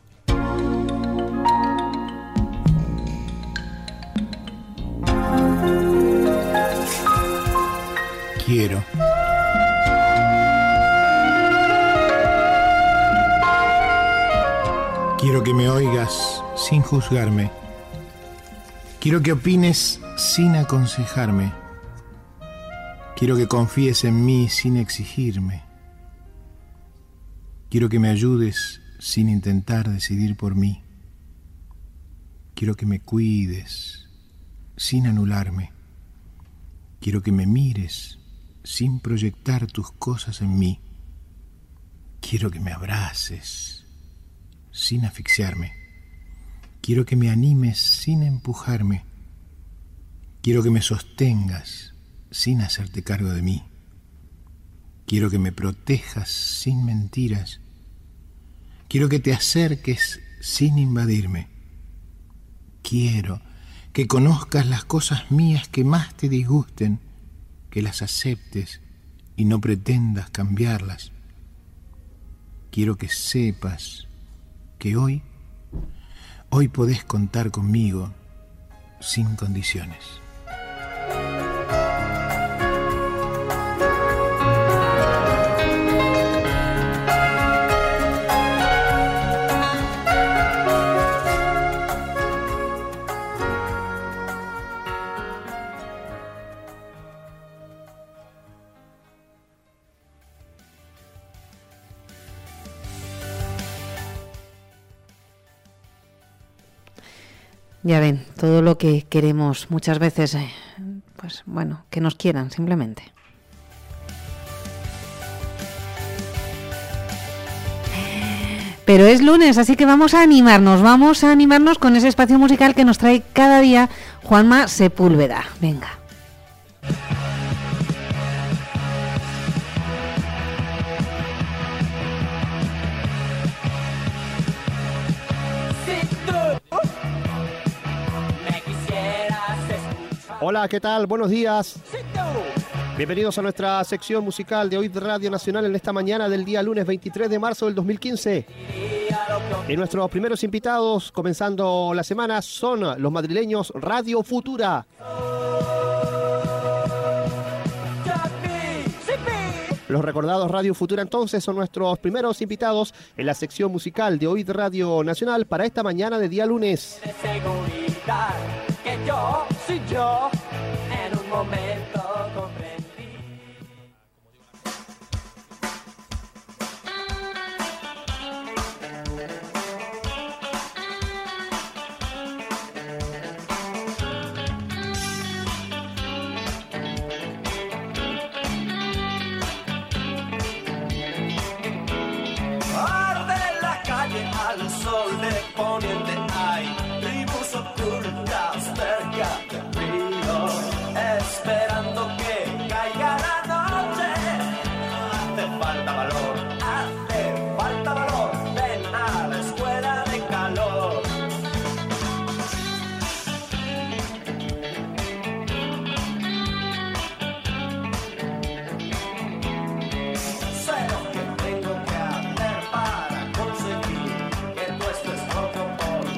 Quiero. Quiero que me oigas sin juzgarme. Quiero que opines sin aconsejarme. Quiero que confíes en mí sin exigirme. Quiero que me ayudes sin intentar decidir por mí. Quiero que me cuides sin anularme. Quiero que me mires sin proyectar tus cosas en mí. Quiero que me abraces sin asfixiarme. Quiero que me animes sin empujarme. Quiero que me sostengas sin hacerte cargo de mí. Quiero que me protejas sin mentiras. Quiero que te acerques sin invadirme. Quiero que conozcas las cosas mías que más te disgusten, que las aceptes y no pretendas cambiarlas. Quiero que sepas que hoy, hoy podés contar conmigo sin condiciones. Ya ven, todo lo que queremos muchas veces, eh, pues bueno, que nos quieran simplemente. Pero es lunes, así que vamos a animarnos, vamos a animarnos con ese espacio musical que nos trae cada día Juanma Sepúlveda. Venga. Hola, ¿qué tal? Buenos días. Bienvenidos a nuestra sección musical de Oíd Radio Nacional en esta mañana del día lunes veintitrés de marzo del dos mil quince. Y nuestros primeros invitados, comenzando la semana, son los madrileños Radio Futura. Los recordados Radio Futura entonces son nuestros primeros invitados en la sección musical de Oíd Radio Nacional para esta mañana de día lunes. Que yo, si yo, en un momento comprendí. Arde la calle al sol de poniente hay tribus ocultas cerca del río, esperando que caiga la noche. Hace falta valor, hace falta valor, ven a la escuela de calor. Sé lo que tengo que hacer para conseguir que tú estés loco por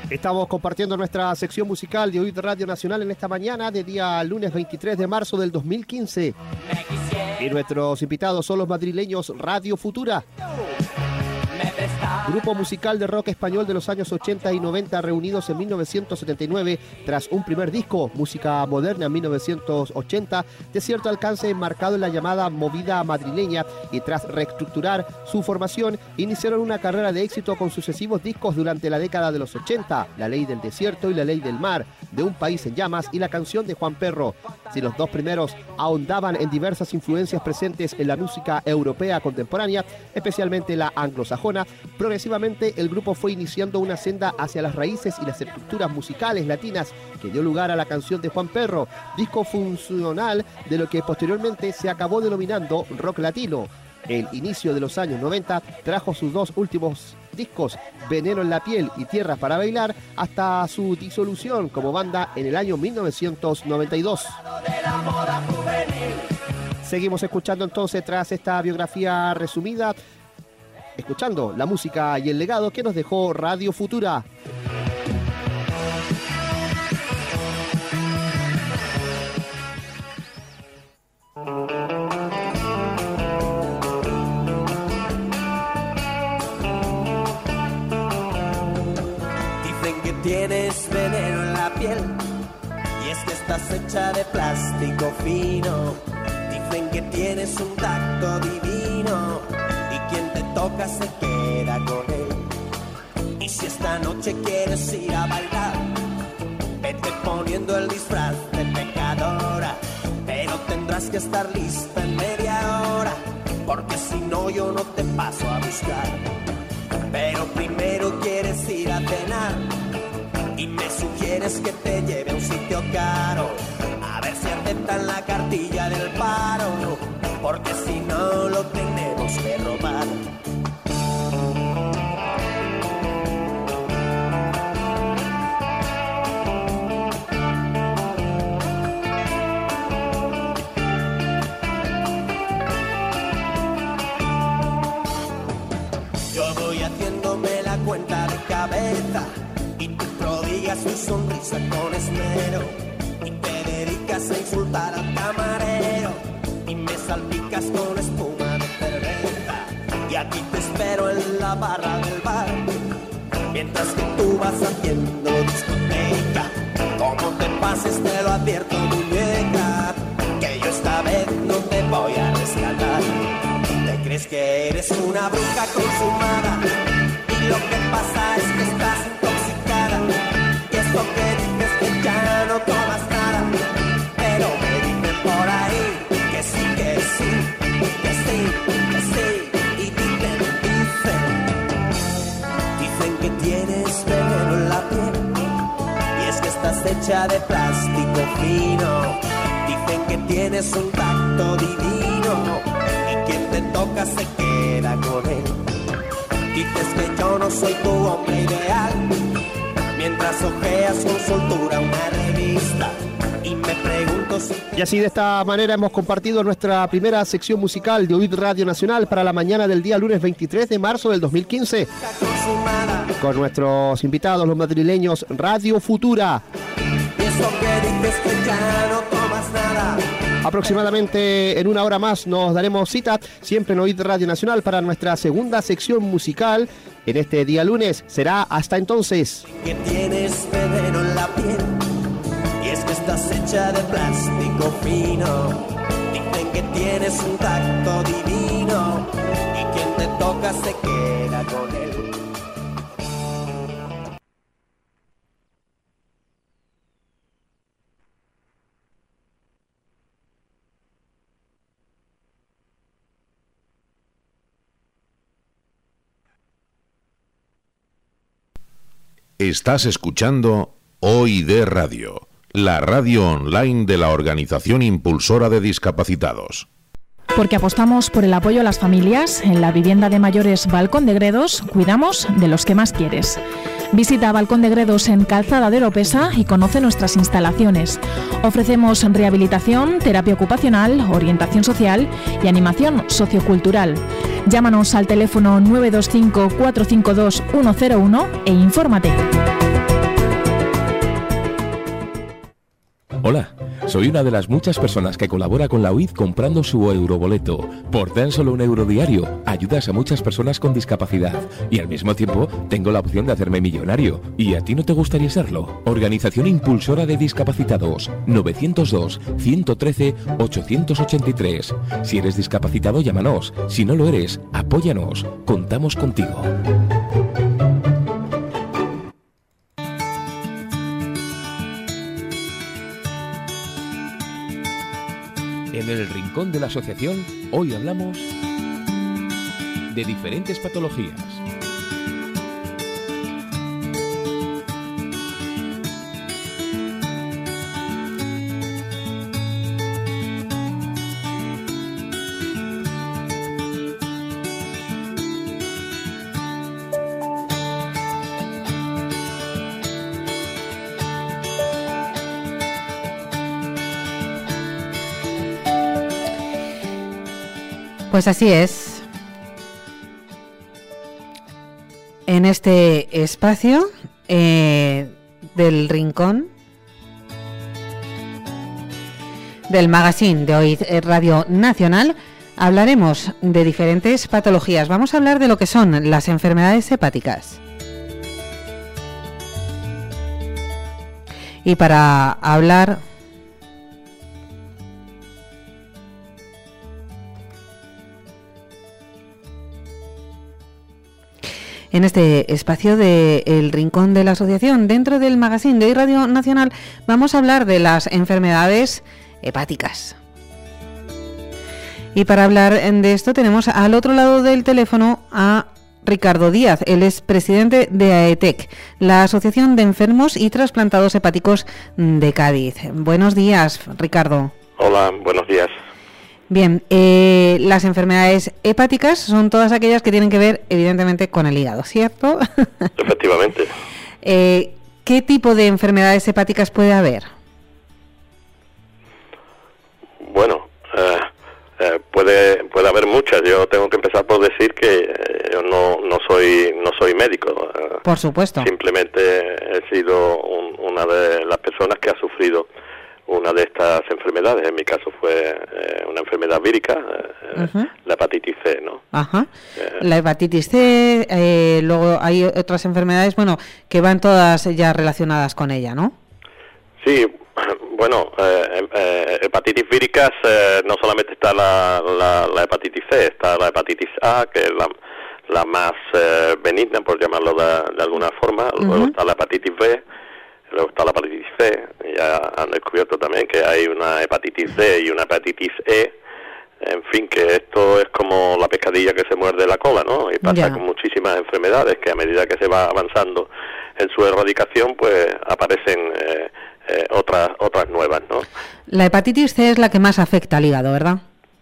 Estamos compartiendo nuestra sección musical de Oíd Radio Nacional en esta mañana de día lunes veintitrés de marzo del dos mil quince. Y nuestros invitados son los madrileños Radio Futura, grupo musical de rock español de los años ochenta y noventa, reunidos en mil novecientos setenta y nueve tras un primer disco, Música Moderna, en mil novecientos ochenta, de cierto alcance enmarcado en la llamada movida madrileña, y tras reestructurar su formación, iniciaron una carrera de éxito con sucesivos discos durante la década de los ochenta, La Ley del Desierto y La Ley del Mar, De un País en Llamas y La Canción de Juan Perro. Si los dos primeros ahondaban en diversas influencias presentes en la música europea contemporánea, especialmente la anglosajona, progresivamente el grupo fue iniciando una senda hacia las raíces y las estructuras musicales latinas que dio lugar a La Canción de Juan Perro, disco funcional de lo que posteriormente se acabó denominando rock latino. El inicio de los años noventa trajo sus dos últimos discos, Veneno en la Piel y Tierra para Bailar, hasta su disolución como banda en el año mil novecientos noventa y dos. Seguimos escuchando entonces, tras esta biografía resumida, escuchando la música y el legado que nos dejó Radio Futura. Dicen que tienes veneno en la piel y es que estás hecha de plástico fino. Dicen que tienes un tacto divino y quien te toca se queda con él. Y si esta noche quieres ir a bailar, vete poniendo el disfraz de pecadora, pero tendrás que estar lista en media hora, porque si no yo no te paso a buscar. Pero primero quieres ir a cenar y me sugieres que te lleve a un sitio caro, a ver si aceptan la cartilla del paro, porque si no lo tenemos que robar. Yo voy haciéndome la cuenta de cabeza y tú prodigas tu sonrisa con esmero y te dedicas a insultar al camarero y me salpicas con espuma de cerveza. Y aquí te espero en la barra del bar, mientras que tú vas haciendo discoteca. Como te pases te lo advierto, muñeca, que yo esta vez no te voy a rescatar. Te crees que eres una bruja consumada y lo que pasa es que estás intoxicada. Y esto que dices que ya no tomas nada, pero me dicen por ahí que sí, que sí, que sí, que sí. Y dicen, dicen, dicen que tienes veneno en la piel y es que estás hecha de plástico fino. Dicen que tienes un tacto divino y quien te toca se queda con él. Dices que yo no soy tu hombre ideal, mientras ojeas con soltura una revista y me pregunto si... Y así, de esta manera, hemos compartido nuestra primera sección musical de Oíd Radio Nacional para la mañana del día lunes veintitrés de marzo del dos mil quince, con nuestros invitados, los madrileños Radio Futura. Y eso que dices que ya no tomas nada. Aproximadamente en una hora más nos daremos cita, siempre en Oíd Radio Nacional, para nuestra segunda sección musical en este día lunes. Será hasta entonces. Que tienes veneno en la piel y es que estás hecha de plástico fino. Dicen que tienes un tacto divino y quien te toca se queda con él. Estás escuchando O I D Radio, la radio online de la Organización Impulsora de Discapacitados. Porque apostamos por el apoyo a las familias, en la vivienda de mayores Balcón de Gredos, cuidamos de los que más quieres. Visita Balcón de Gredos en Calzada de Oropesa y conoce nuestras instalaciones. Ofrecemos rehabilitación, terapia ocupacional, orientación social y animación sociocultural. Llámanos al teléfono nueve dos cinco, cuatro cinco dos, uno cero uno e infórmate. Hola, soy una de las muchas personas que colabora con la U I D comprando su euroboleto. Por tan solo un euro diario, ayudas a muchas personas con discapacidad y al mismo tiempo tengo la opción de hacerme millonario. ¿Y a ti no te gustaría serlo? Organización Impulsora de Discapacitados, nueve cero dos, uno uno tres, ocho ocho tres. Si eres discapacitado, llámanos. Si no lo eres, apóyanos. Contamos contigo. En el rincón de la asociación, hoy hablamos de diferentes patologías. Pues así es. En este espacio eh, del rincón del magazine de hoy Radio Nacional hablaremos de diferentes patologías. Vamos a hablar de lo que son las enfermedades hepáticas. Y para hablar en este espacio de El Rincón de la Asociación, dentro del magazine de hoy Radio Nacional, vamos a hablar de las enfermedades hepáticas. Y para hablar de esto tenemos al otro lado del teléfono a Ricardo Díaz. Él es presidente de AETEC, la Asociación de Enfermos y Trasplantados Hepáticos de Cádiz. Buenos días, Ricardo. Hola, buenos días. Bien, eh, las enfermedades hepáticas son todas aquellas que tienen que ver, evidentemente, con el hígado, ¿cierto? Efectivamente. eh, ¿Qué tipo de enfermedades hepáticas puede haber? Bueno, eh, eh, puede puede haber muchas. Yo tengo que empezar por decir que eh, yo no no soy no soy médico. Eh, por supuesto. Simplemente he sido un, una de las personas que ha sufrido una de estas enfermedades. En mi caso fue eh, una enfermedad vírica, eh, uh-huh. la hepatitis C, ¿no? Ajá. Eh, la hepatitis C, eh, luego hay otras enfermedades, bueno, que van todas ya relacionadas con ella, ¿no? Sí, bueno, eh, eh, hepatitis víricas, eh, no solamente está la, la, la hepatitis C, está la hepatitis A, que es la, la más eh, benigna, por llamarlo de, de alguna forma, uh-huh. luego está la hepatitis B, luego está la hepatitis C. Ya han descubierto también que hay una hepatitis D y una hepatitis E. En fin, que esto es como la pescadilla que se muerde la cola, ¿no? Y pasa yeah. con muchísimas enfermedades que a medida que se va avanzando en su erradicación, pues aparecen eh, eh, otras otras nuevas, ¿no? La hepatitis C es la que más afecta al hígado, ¿verdad?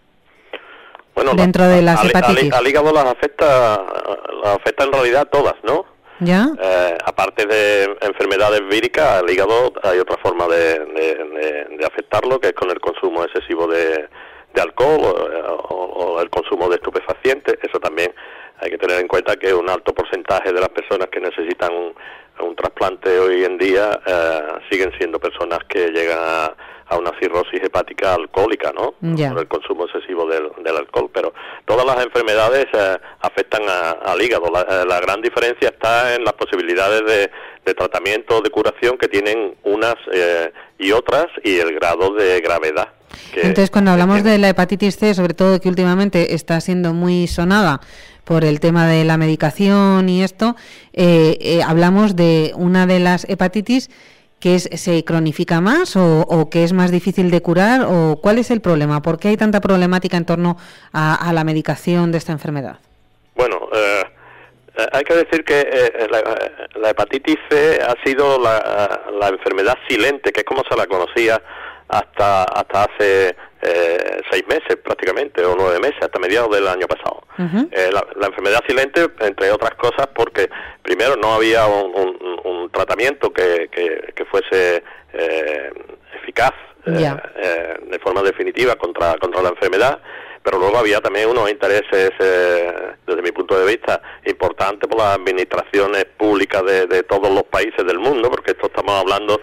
Bueno, dentro la, de las al, hepatitis. Al, al hígado las afecta, las afecta en realidad todas, ¿no? ¿Ya? Eh, aparte de enfermedades víricas, al hígado hay otra forma de, de, de, de afectarlo, que es con el consumo excesivo de, de alcohol o, o, o el consumo de estupefacientes. Eso también hay que tener en cuenta que un alto porcentaje de las personas que necesitan un, un trasplante hoy en día eh, siguen siendo personas que llegan a, a una cirrosis hepática alcohólica, ¿no? Ya. Por el consumo excesivo del, del alcohol. Pero todas las enfermedades eh, afectan a, al hígado. La, la gran diferencia está en las posibilidades de, de tratamiento, de curación que tienen unas eh, y otras, y el grado de gravedad. Que, Entonces, cuando hablamos de la hepatitis C, sobre todo que últimamente está siendo muy sonada por el tema de la medicación y esto, eh, eh, hablamos de una de las hepatitis que es, se cronifica más o, o que es más difícil de curar, o cuál es el problema, ¿por qué hay tanta problemática en torno a, a la medicación de esta enfermedad? Bueno, eh, hay que decir que eh, la, la hepatitis C ha sido la, la enfermedad silente, que es como se la conocía hasta hasta hace eh, seis meses prácticamente, o nueve meses, hasta mediados del año pasado. Uh-huh. Eh, la, la enfermedad silente, entre otras cosas, porque primero no había un, un, un tratamiento que, que, que fuese eh, eficaz yeah. eh, eh, de forma definitiva contra contra la enfermedad, pero luego había también unos intereses, eh, desde mi punto de vista, importantes por las administraciones públicas de, de todos los países del mundo, porque esto estamos hablando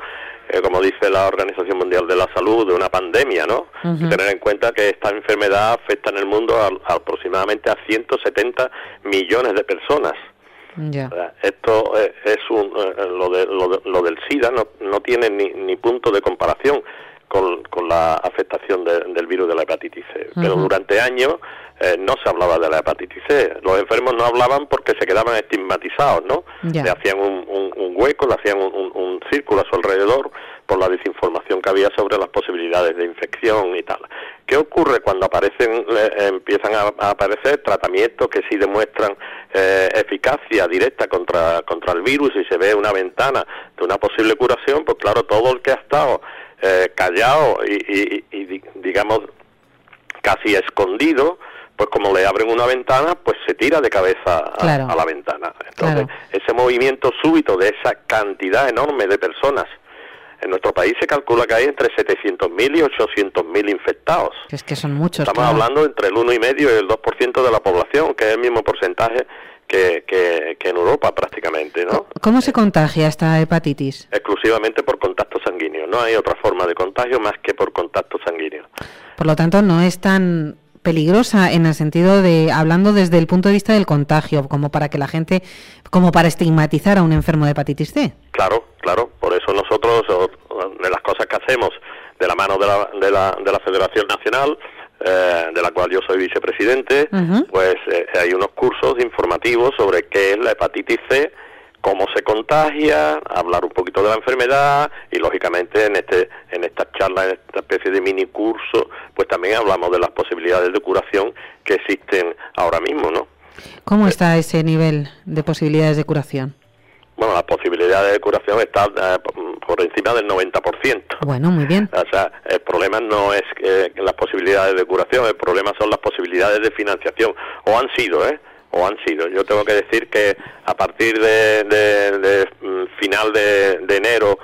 eh, como dice la Organización Mundial de la Salud, de una pandemia, ¿no? Uh-huh. Hay que tener en cuenta que esta enfermedad afecta en el mundo a, a aproximadamente a ciento setenta millones de personas. Ya. O sea, esto eh, es un eh, lo, de, lo, de, lo del SIDA no, no tiene ni, ni punto de comparación con, con la afectación de, del virus de la hepatitis C. Uh-huh. Pero durante años eh, no se hablaba de la hepatitis C. Los enfermos no hablaban porque se quedaban estigmatizados, ¿no? Ya. Le hacían un, un, un hueco, le hacían un, un, un círculo a su alrededor por la desinformación que había sobre las posibilidades de infección y tal. ¿Qué ocurre cuando aparecen, eh, empiezan a, a aparecer tratamientos que sí demuestran eh, eficacia directa contra, contra el virus y se ve una ventana de una posible curación? Pues claro, todo el que ha estado eh, callado y, y, y, digamos, casi escondido, pues como le abren una ventana, pues se tira de cabeza a, claro. a la ventana. Entonces, claro. ese movimiento súbito de esa cantidad enorme de personas, en nuestro país se calcula que hay entre setecientos mil y ochocientos mil infectados. Es que son muchos. Estamos claro. hablando entre el uno coma cinco y el dos por ciento de la población, que es el mismo porcentaje que, que, que en Europa prácticamente, ¿no? ¿Cómo se contagia esta hepatitis? Exclusivamente por contacto sanguíneo. No hay otra forma de contagio más que por contacto sanguíneo. Por lo tanto, no es tan peligrosa en el sentido de, hablando desde el punto de vista del contagio, como para que la gente, como para estigmatizar a un enfermo de hepatitis C. Claro, claro. Por eso nosotros, de las cosas que hacemos de la mano de la, de la, de la Federación Nacional, eh, de la cual yo soy vicepresidente, uh-huh. pues eh, hay unos cursos informativos sobre qué es la hepatitis C, cómo se contagia, hablar un poquito de la enfermedad y lógicamente en este en esta charla, en esta especie de mini curso, pues también hablamos de las posibilidades de curación que existen ahora mismo, ¿no? ¿Cómo está ese nivel de posibilidades de curación? Bueno, las posibilidades de curación están eh, por encima del noventa por ciento. Bueno, muy bien. O sea, el problema no es eh, las posibilidades de curación, el problema son las posibilidades de financiación, o han sido, ¿eh? o han sido. Yo tengo que decir que a partir de, de, de final de, de enero,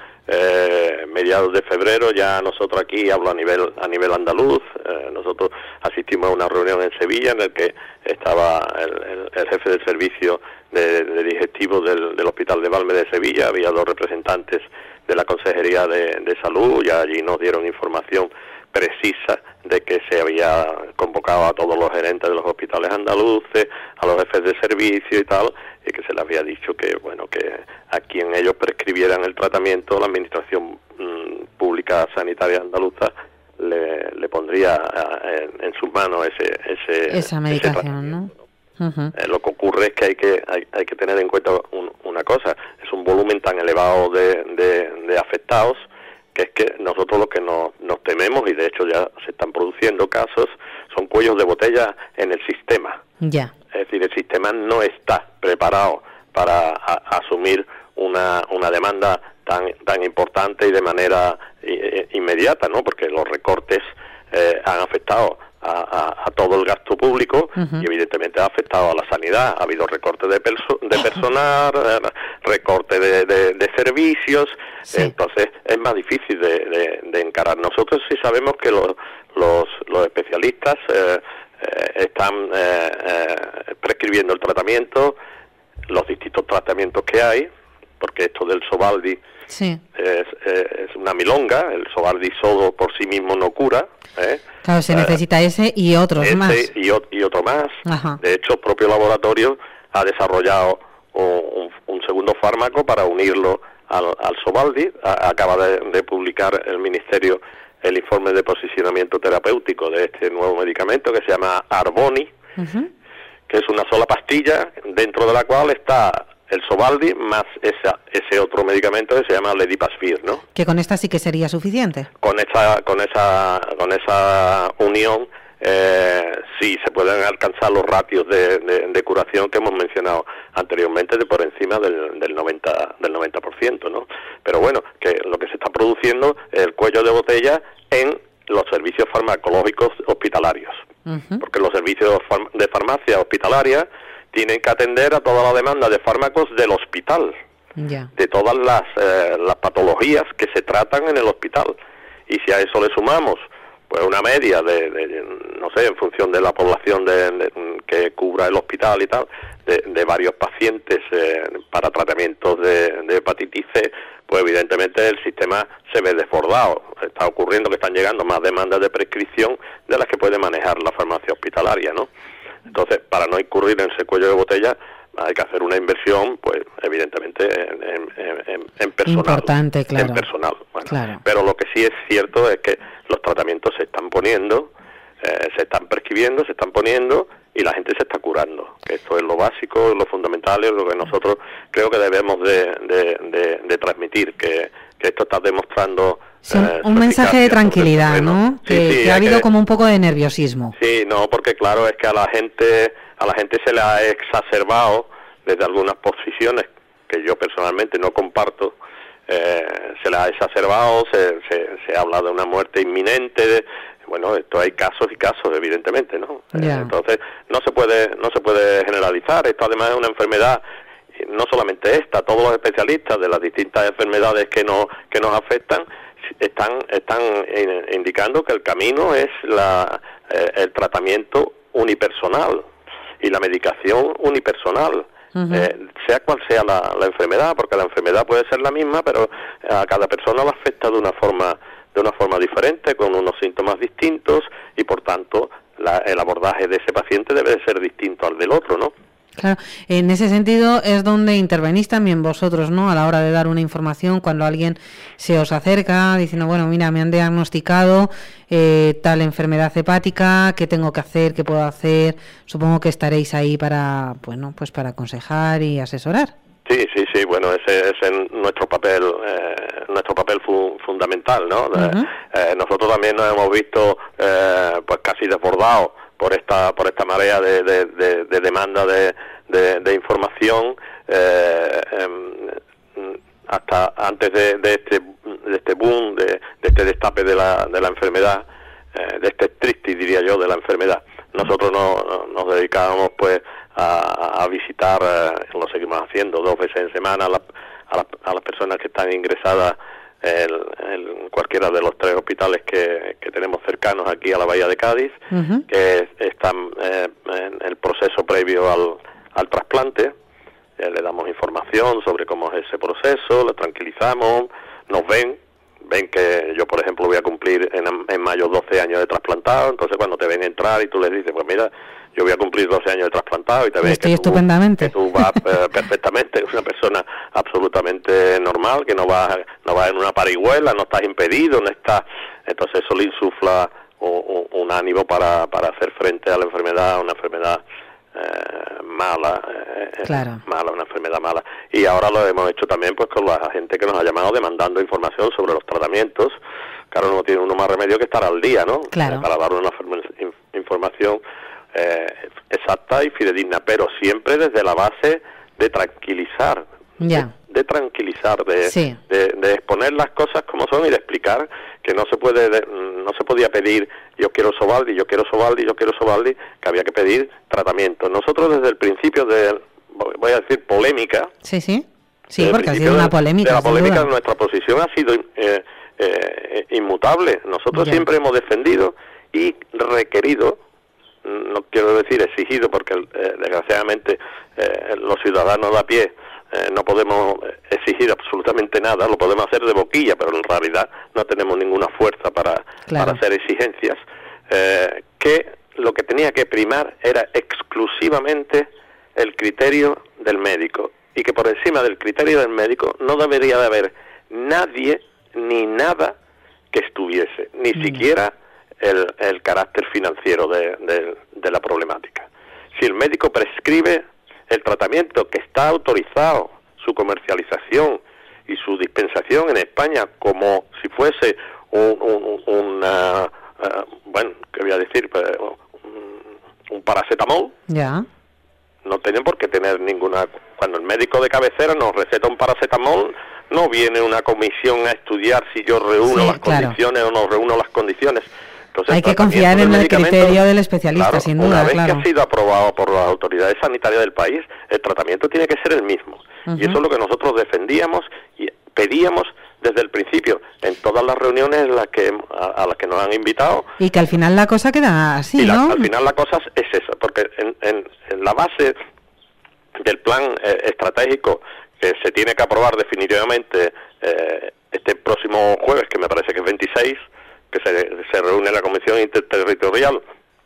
eh, mediados de febrero, ya nosotros aquí, hablo a nivel a nivel andaluz, eh, nosotros asistimos a una reunión en Sevilla en el que estaba el, el, el jefe del servicio de, de digestivo del, del Hospital de Valme de Sevilla, había dos representantes de la Consejería de, de Salud, y allí nos dieron información precisa de que se había convocado a todos los gerentes de los hospitales andaluces, a los jefes de servicio y tal, y que se les había dicho que bueno que a quien ellos prescribieran el tratamiento, la Administración mmm, Pública Sanitaria Andaluza le, le pondría en, en sus manos ese ese esa medicación, ¿no? Uh-huh. Eh, lo que ocurre es que hay que hay, hay que tener en cuenta un, una cosa, es un volumen tan elevado de, de, de afectados, que es que nosotros lo que nos, nos tememos, y de hecho ya se están produciendo casos, son cuellos de botella en el sistema. Ya. Es decir, el sistema no está preparado para a, asumir una, una demanda tan tan importante y de manera i, inmediata, ¿no? Porque los recortes eh, han afectado a, a, a todo el gasto público, uh-huh. y evidentemente ha afectado a la sanidad. Ha habido recortes de, perso de personal, recorte de, de, de servicios, sí. Entonces es más difícil de, de, de encarar. Nosotros sí sabemos que los, los, los especialistas eh, eh, están eh, eh, prescribiendo el tratamiento, los distintos tratamientos que hay, porque esto del Sovaldi sí. es, es una milonga, el Sovaldi solo por sí mismo no cura, ¿eh? Claro, se necesita ese y otros ese más. Y, y otro más. Ajá. De hecho, el propio laboratorio ha desarrollado un, un segundo fármaco para unirlo al, al Sovaldi. A, acaba de, de publicar el Ministerio el informe de posicionamiento terapéutico de este nuevo medicamento que se llama Arboni, uh-huh. que es una sola pastilla dentro de la cual está el Sovaldi más esa, ese otro medicamento que se llama Ledipasvir, ¿no? Que con esta sí que sería suficiente. Con esa, con esa, con esa unión eh, sí se pueden alcanzar los ratios de, de, de curación que hemos mencionado anteriormente, de por encima del, del noventa del noventa por ciento, ¿no? Pero bueno, que lo que se está produciendo es el cuello de botella en los servicios farmacológicos hospitalarios, uh-huh. porque los servicios de farmacia hospitalaria tienen que atender a toda la demanda de fármacos del hospital, yeah. de todas las, eh, las patologías que se tratan en el hospital. Y si a eso le sumamos pues una media de, de no sé, en función de la población de, de, que cubra el hospital y tal, de, de varios pacientes eh, para tratamientos de, de hepatitis C, pues evidentemente el sistema se ve desbordado. Está ocurriendo que están llegando más demandas de prescripción de las que puede manejar la farmacia hospitalaria, ¿no? Entonces, para no incurrir en ese cuello de botella, hay que hacer una inversión, pues evidentemente en, en, en, en personal. Importante, claro. En personal. Bueno, claro. Pero lo que sí es cierto es que los tratamientos se están poniendo, eh, se están prescribiendo, se están poniendo y la gente se está curando. Que esto es lo básico, lo fundamental, es lo que nosotros creo que debemos de, de, de, de transmitir, que, que esto está demostrando... Sí, eh, un mensaje de tranquilidad, ¿no? Sí, que, sí, que ha habido que, como un poco de nerviosismo. Sí, no, porque claro, es que a la gente a la gente se le ha exacerbado desde algunas posiciones que yo personalmente no comparto, eh, se le ha exacerbado, se, se, se habla de una muerte inminente, de, bueno, esto hay casos y casos, evidentemente, ¿no? Yeah. Eh, entonces, no se puede no se puede generalizar, esto además es una enfermedad, no solamente esta, todos los especialistas de las distintas enfermedades que nos, que nos afectan, están están indicando que el camino es la eh, el tratamiento unipersonal y la medicación unipersonal, uh-huh. eh, sea cual sea la, la enfermedad, porque la enfermedad puede ser la misma, pero a cada persona la afecta de una forma de una forma diferente, con unos síntomas distintos, y por tanto la, el abordaje de ese paciente debe de ser distinto al del otro, ¿no? Claro, en ese sentido es donde intervenís también vosotros, ¿no? A la hora de dar una información, cuando alguien se os acerca diciendo, bueno, mira, me han diagnosticado eh, tal enfermedad hepática, ¿qué tengo que hacer? ¿Qué puedo hacer? Supongo que estaréis ahí para, bueno, pues para aconsejar y asesorar. Sí, sí, sí, bueno, ese es nuestro papel, eh, nuestro papel fu fundamental, ¿no? Uh-huh. eh, nosotros también nos hemos visto, eh, pues casi desbordados por esta por esta marea de, de, de, de demanda de, de, de información, eh, eh, hasta antes de, de este de este boom, de, de este destape de la de la enfermedad, eh, de este stricti, diría yo, de la enfermedad. Nosotros no, nos dedicábamos pues a, a visitar, eh, lo seguimos haciendo dos veces en semana a, la, a, la, a las personas que están ingresadas en, en cualquiera de los tres hospitales que, que tenemos cercanos aquí a la Bahía de Cádiz, uh-huh. que están eh, en el proceso previo al, al trasplante. Eh, le damos información sobre cómo es ese proceso, lo tranquilizamos, nos ven, ven que yo, por ejemplo, voy a cumplir en, en mayo doce años de trasplantado, entonces cuando te ven entrar y tú les dices, pues mira, yo voy a cumplir doce años de trasplantado, y te ven Estoy que estupendamente. tú, que tú vas eh, perfectamente, es una persona absolutamente normal, que no va no va en una parihuela, no estás impedido, no estás, entonces eso le insufla un, un ánimo para, para hacer frente a la enfermedad, una enfermedad eh, mala, eh, claro. mala, una enfermedad mala. Y ahora lo hemos hecho también pues con la gente que nos ha llamado demandando información sobre los tratamientos. Claro, no tiene uno más remedio que estar al día, ¿no? Claro. Eh, para dar una información eh, exacta y fidedigna, pero siempre desde la base de tranquilizar, ya. de, de tranquilizar, de, sí. de, de exponer las cosas como son y de explicar que no se puede, de, no se podía pedir yo quiero Sovaldi, yo quiero Sovaldi, yo quiero Sovaldi, que había que pedir tratamiento. Nosotros desde el principio de, voy a decir, polémica. Sí, sí, sí, porque ha sido una polémica. De la polémica, nuestra posición ha sido eh, eh, inmutable. Nosotros ya. siempre hemos defendido y requerido, no quiero decir exigido, porque eh, desgraciadamente eh, los ciudadanos de a pie eh, no podemos exigir absolutamente nada, lo podemos hacer de boquilla, pero en realidad no tenemos ninguna fuerza para, claro. para hacer exigencias, eh, que lo que tenía que primar era exclusivamente el criterio del médico, y que por encima del criterio del médico no debería de haber nadie ni nada que estuviese, ni mm. siquiera el, el carácter financiero de, de, de la problemática. Si el médico prescribe el tratamiento que está autorizado, su comercialización y su dispensación en España como si fuese un, un, una, uh, bueno, ¿qué voy a decir? Un, un paracetamol. Ya. No tienen por qué tener ninguna... Cuando el médico de cabecera nos receta un paracetamol, no viene una comisión a estudiar si yo reúno sí, las claro. condiciones o no reúno las condiciones. Entonces, hay que confiar en el criterio del especialista, claro, sin duda. Una vez claro. que ha sido aprobado por las autoridades sanitarias del país, el tratamiento tiene que ser el mismo. Uh-huh. Y eso es lo que nosotros defendíamos y pedíamos desde el principio, en todas las reuniones en las que, a, a las que nos han invitado. Y que al final la cosa queda así, y la, ¿no? Al final la cosa es eso, porque en, en, en la base del plan eh, estratégico que se tiene que aprobar definitivamente eh, este próximo jueves, que me parece que es veintiséis, que se, se reúne la Comisión Interterritorial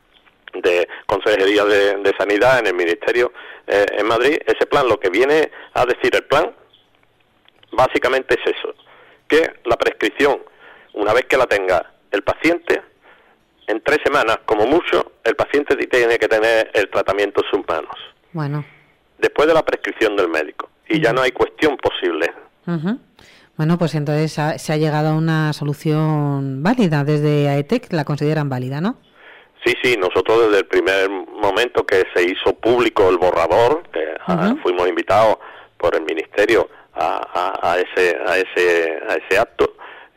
de Consejería de, de Sanidad en el Ministerio eh, en Madrid. Ese plan, lo que viene a decir el plan, básicamente es eso, que la prescripción, una vez que la tenga el paciente, en tres semanas, como mucho, el paciente tiene que tener el tratamiento en sus manos. Bueno. Después de la prescripción del médico. Y ya no hay cuestión posible. Uh-huh. Bueno, pues entonces ha, se ha llegado a una solución válida. Desde AETEC la consideran válida, ¿no? Sí, sí, nosotros desde el primer momento que se hizo público el borrador, que uh-huh. fuimos invitados por el Ministerio a, a, a ese a ese a ese acto,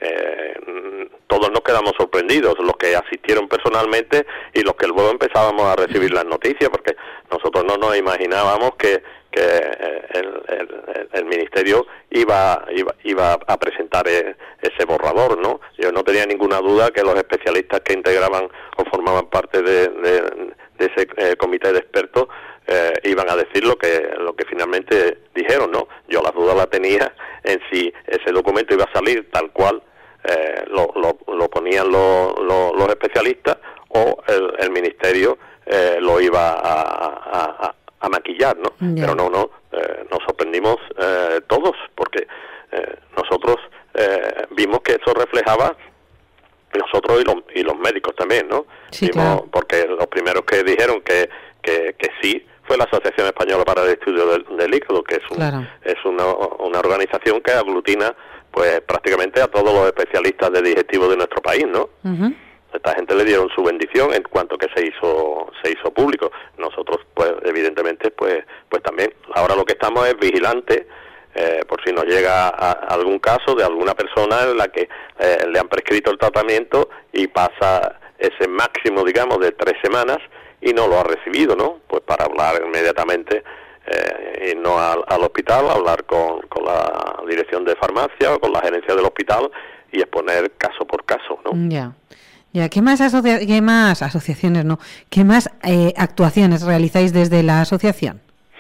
eh, todos nos quedamos sorprendidos, los que asistieron personalmente y los que luego empezábamos a recibir las noticias, porque nosotros no nos imaginábamos que, que el, el, el Ministerio iba, iba iba a presentar ese borrador, ¿no? Yo no tenía ninguna duda que los especialistas que integraban o formaban parte de, de, de ese eh, comité de expertos eh, iban a decir lo que lo que finalmente dijeron, ¿no? Yo las dudas la tenía en si ese documento iba a salir tal cual eh, lo, lo, lo ponían lo, lo, los especialistas o el, el Ministerio eh, lo iba a, a, a, a maquillar, ¿no? Yeah. Pero no, no, eh, nos sorprendimos eh, todos, porque eh, nosotros eh, vimos que eso reflejaba nosotros y los, y los médicos también, ¿no? Sí, vimos, claro. Porque los primeros que dijeron que, que, que sí fue la Asociación Española para el Estudio del, del Líquido, que es, un, claro. es una, una organización que aglutina pues prácticamente a todos los especialistas de digestivo de nuestro país, ¿no? Uh-huh. Esta gente le dieron su bendición en cuanto que se hizo se hizo público. Nosotros, pues evidentemente, pues pues también. Ahora lo que estamos es vigilantes eh, por si nos llega a, a algún caso de alguna persona en la que eh, le han prescrito el tratamiento y pasa ese máximo, digamos, de tres semanas y no lo ha recibido, ¿no? Pues para hablar inmediatamente, eh, irnos al, al hospital, hablar con, con la dirección de farmacia o con la gerencia del hospital y exponer caso por caso, ¿no? Ya. Yeah. Ya, ¿qué más, asocia- qué más asociaciones, no? ¿Qué más eh, actuaciones realizáis desde la asociación?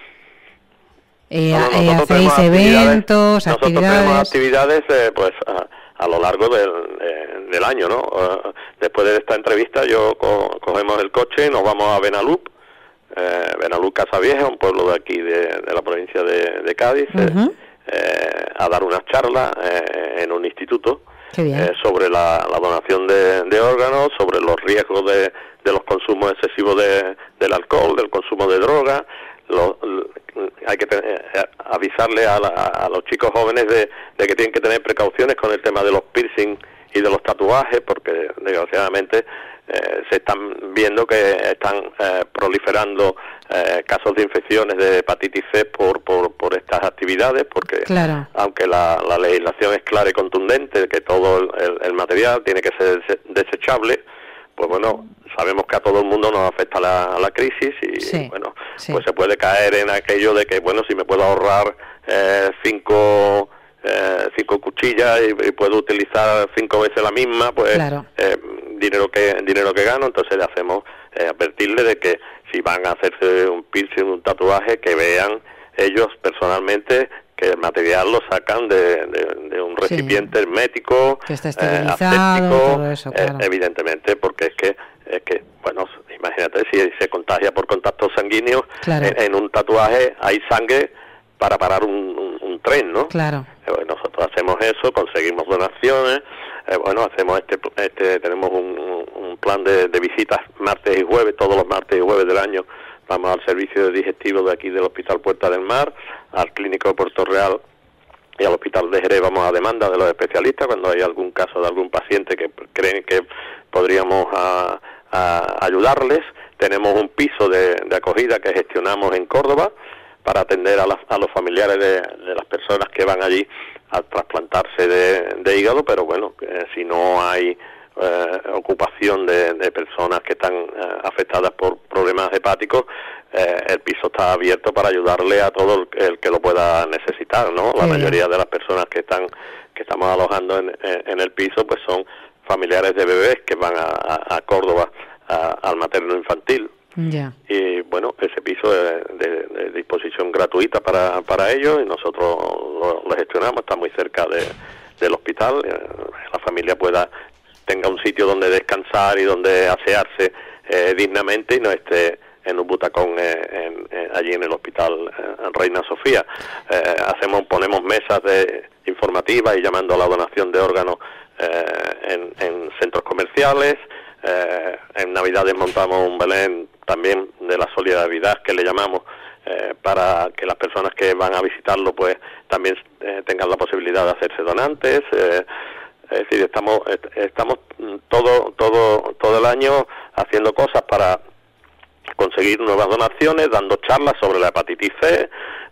Eh, no, no, eh, ¿Hacéis eventos, actividades? Nosotros tenemos actividades eh, pues a, a lo largo del, eh, del año, ¿no? Uh, después de esta entrevista yo co- cogemos el coche y nos vamos a Benalup, eh, Benalup Casa Vieja, un pueblo de aquí de, de la provincia de, de Cádiz, uh-huh. eh, eh, a dar unas charlas eh, en un instituto. Eh, sobre la, la donación de, de órganos, sobre los riesgos de, de los consumos excesivos de, del alcohol, del consumo de drogas. Lo, lo, hay que tener, eh, avisarle a, la, a los chicos jóvenes de, de que tienen que tener precauciones con el tema de los piercing y de los tatuajes, porque desgraciadamente eh, se están viendo que están eh, proliferando eh, casos de infecciones de hepatitis C por, por, por estas actividades, porque claro. aunque la, la legislación es clara y contundente, que todo el, el, el material tiene que ser desechable, pues bueno, sabemos que a todo el mundo nos afecta la, la crisis y sí, bueno, sí. pues se puede caer en aquello de que, bueno, si me puedo ahorrar eh, cinco... Eh, cinco cuchillas y, y puedo utilizar cinco veces la misma, pues claro. eh, dinero que dinero que gano, entonces le hacemos eh, advertirle de que si van a hacerse un piercing, un tatuaje, que vean ellos personalmente que el material lo sacan de, de, de un recipiente sí. hermético, que está esterilizado, eh, todo eso, claro. eh, evidentemente, porque es que es que bueno, imagínate si se contagia por contacto sanguíneo, claro. en, en un tatuaje hay sangre para parar un, un, un tren, ¿no? Claro. Eh, bueno, nosotros hacemos eso, conseguimos donaciones, eh, bueno, hacemos este, este tenemos un, un plan de, de visitas martes y jueves, todos los martes y jueves del año, vamos al servicio de digestivo de aquí del Hospital Puerta del Mar, al Clínico de Puerto Real y al Hospital de Jerez vamos a demanda de los especialistas cuando hay algún caso de algún paciente que creen que podríamos a, a ayudarles. Tenemos un piso de, de acogida que gestionamos en Córdoba para atender a, las, a los familiares de, de las personas que van allí a trasplantarse de, de hígado, pero bueno, eh, si no hay eh, ocupación de, de personas que están eh, afectadas por problemas hepáticos, eh, el piso está abierto para ayudarle a todo el, el que lo pueda necesitar, ¿no? La sí. mayoría de las personas que están que estamos alojando en, en el piso pues son familiares de bebés que van a, a, a Córdoba a, al materno infantil. Yeah. Y bueno, ese piso es de, de disposición gratuita para, para ellos y nosotros lo, lo gestionamos, está muy cerca de, del hospital, eh, la familia pueda tenga un sitio donde descansar y donde asearse eh, dignamente y no esté en un butacón eh, en, en, allí en el hospital eh, Reina Sofía. Eh, hacemos ponemos mesas de informativas y llamando a la donación de órganos eh, en, en centros comerciales. Eh, en Navidades montamos un Belén también de la solidaridad que le llamamos eh, para que las personas que van a visitarlo pues también eh, tengan la posibilidad de hacerse donantes. Eh, es decir, estamos estamos todo todo todo el año haciendo cosas para conseguir nuevas donaciones, dando charlas sobre la hepatitis C,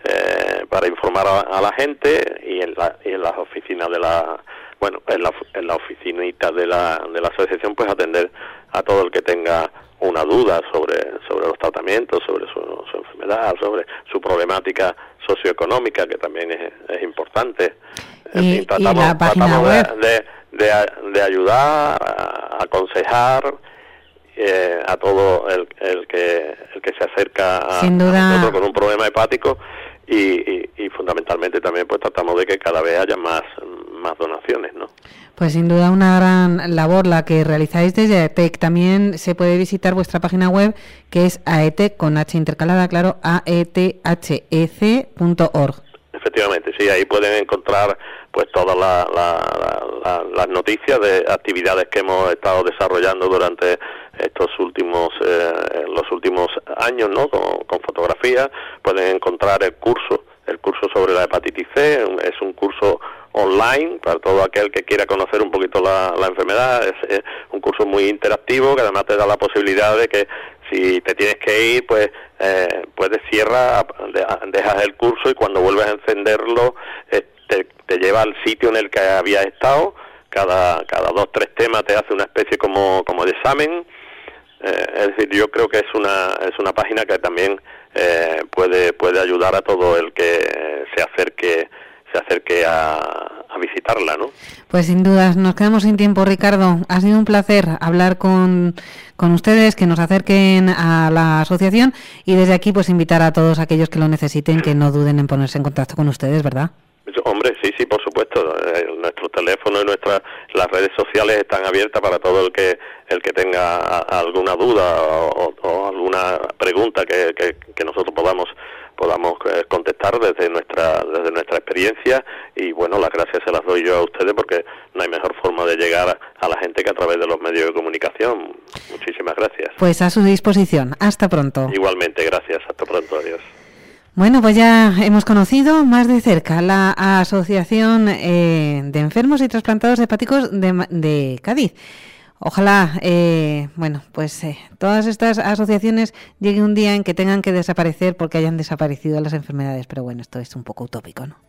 eh, para informar a, a la gente y en, la, y en las oficinas de la, bueno, en la, en la oficinita de la, de la asociación, pues atender a todo el que tenga una duda sobre, sobre los tratamientos, sobre su, su enfermedad, sobre su problemática socioeconómica, que también es, es importante. En y, fin, tratamos, y la página tratamos web. de, de, de, de ayudar, a, a aconsejar, Eh, a todo el, el que el que se acerca a, Sin duda. a nosotros con un problema hepático y, y, y fundamentalmente también pues tratamos de que cada vez haya más más donaciones, ¿no? Pues sin duda una gran labor la que realizáis desde AETEC. También se puede visitar vuestra página web, que es AETEC con H intercalada, claro, a e t h e c punto org. Efectivamente, sí, ahí pueden encontrar pues todas la, la, la, la, las noticias de actividades que hemos estado desarrollando durante estos últimos eh, los últimos años, ¿no? Con, con fotografías. Pueden encontrar el curso, el curso sobre la hepatitis C. Es un curso online para todo aquel que quiera conocer un poquito la, la enfermedad. Es, es un curso muy interactivo que además te da la posibilidad de que si te tienes que ir, pues eh, puedes cierra, dejas el curso y cuando vuelves a encenderlo eh, te, te lleva al sitio en el que habías estado. Cada cada dos tres temas te hace una especie como como de examen. Eh, es decir, yo creo que es una es una página que también eh, puede puede ayudar a todo el que se acerque se acerque a, a visitarla, ¿no? Pues sin dudas, nos quedamos sin tiempo, Ricardo. Ha sido un placer hablar con, con ustedes, que nos acerquen a la asociación y desde aquí pues invitar a todos aquellos que lo necesiten que no duden en ponerse en contacto con ustedes, ¿verdad? Hombre, sí, sí, por supuesto. Eh, nuestro teléfono y nuestras las redes sociales están abiertas para todo el que el que tenga a, alguna duda o, o alguna pregunta que, que, que nosotros podamos podamos eh, contestar desde nuestra desde nuestra experiencia y bueno, las gracias se las doy yo a ustedes porque no hay mejor forma de llegar a, a la gente que a través de los medios de comunicación. Muchísimas gracias. Pues a su disposición. Hasta pronto. Igualmente, gracias. Hasta pronto. Adiós. Bueno, pues ya hemos conocido más de cerca la Asociación eh, de Enfermos y Trasplantados Hepáticos de, de Cádiz. Ojalá, eh, bueno, pues eh, todas estas asociaciones llegue un día en que tengan que desaparecer porque hayan desaparecido las enfermedades, pero bueno, esto es un poco utópico, ¿no?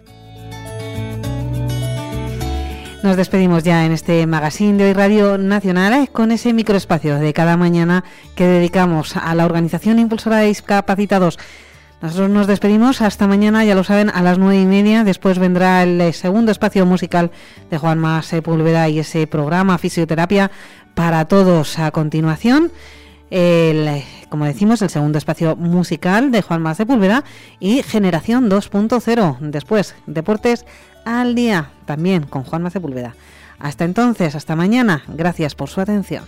Nos despedimos ya en este magazine de Hoy Radio Nacional con ese microespacio de cada mañana que dedicamos a la Organización Impulsora de Discapacitados. Nosotros nos despedimos hasta mañana, ya lo saben, a las nueve y media. Después vendrá el segundo espacio musical de Juanma Sepúlveda y ese programa Fisioterapia para Todos. A continuación, el, como decimos, el segundo espacio musical de Juanma Sepúlveda y Generación dos punto cero. Después, Deportes al Día, también con Juanma Sepúlveda. Hasta entonces, hasta mañana. Gracias por su atención.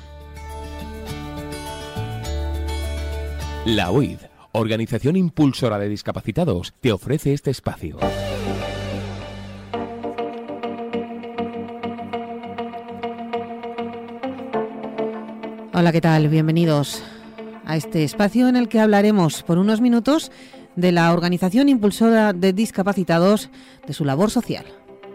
La O I D, Organización Impulsora de Discapacitados, te ofrece este espacio. Hola, ¿qué tal? Bienvenidos a este espacio en el que hablaremos por unos minutos de la Organización Impulsora de Discapacitados, de su labor social.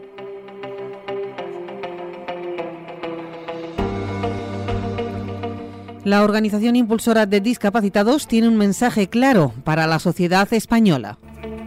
La Organización Impulsora de Discapacitados tiene un mensaje claro para la sociedad española.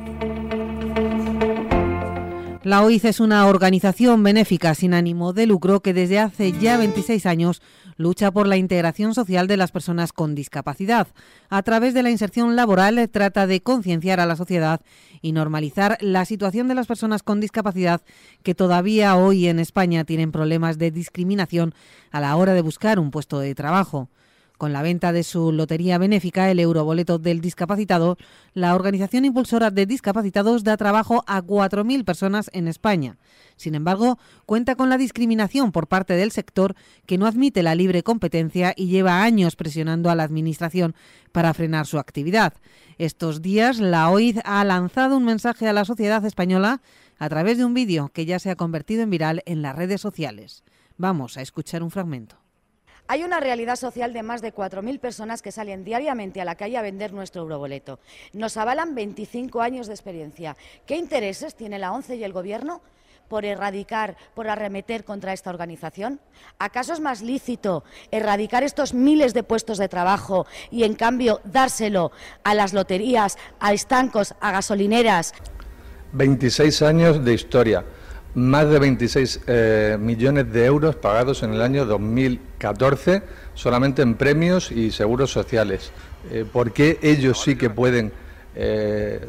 La O I D es una organización benéfica sin ánimo de lucro que desde hace ya veintiséis años lucha por la integración social de las personas con discapacidad. A través de la inserción laboral trata de concienciar a la sociedad y normalizar la situación de las personas con discapacidad que todavía hoy en España tienen problemas de discriminación a la hora de buscar un puesto de trabajo. Con la venta de su lotería benéfica, el Euroboleto del Discapacitado, la organización impulsora de discapacitados da trabajo a cuatro mil personas en España. Sin embargo, cuenta con la discriminación por parte del sector, que no admite la libre competencia y lleva años presionando a la Administración para frenar su actividad. Estos días, la O I D ha lanzado un mensaje a la sociedad española a través de un vídeo que ya se ha convertido en viral en las redes sociales. Vamos a escuchar un fragmento. Hay una realidad social de más de cuatro mil personas que salen diariamente a la calle a vender nuestro Euroboleto. Nos avalan veinticinco años de experiencia. ¿Qué intereses tiene la ONCE y el Gobierno por erradicar, por arremeter contra esta organización? ¿Acaso es más lícito erradicar estos miles de puestos de trabajo y, en cambio, dárselo a las loterías, a estancos, a gasolineras? veintiséis años de historia. Más de veintiséis eh, millones de euros pagados en el año dos mil catorce solamente en premios y seguros sociales. Eh, ¿Por qué ellos sí que pueden eh,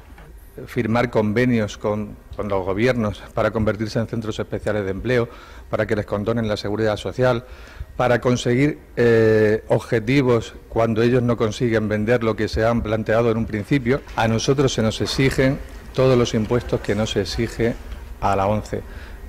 firmar convenios con, con los gobiernos para convertirse en centros especiales de empleo, para que les condonen la seguridad social, para conseguir eh, objetivos cuando ellos no consiguen vender lo que se han planteado en un principio? A nosotros se nos exigen todos los impuestos que no se exige a la ONCE.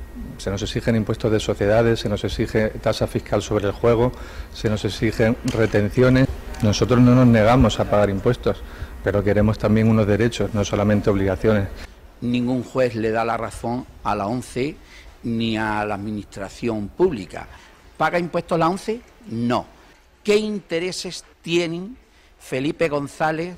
Se nos exigen impuestos de sociedades, se nos exige tasa fiscal sobre el juego, se nos exigen retenciones. Nosotros no nos negamos a pagar impuestos, pero queremos también unos derechos, no solamente obligaciones. Ningún juez le da la razón a la ONCE ni a la administración pública. ¿Paga impuestos la ONCE? No. ¿Qué intereses tienen Felipe González,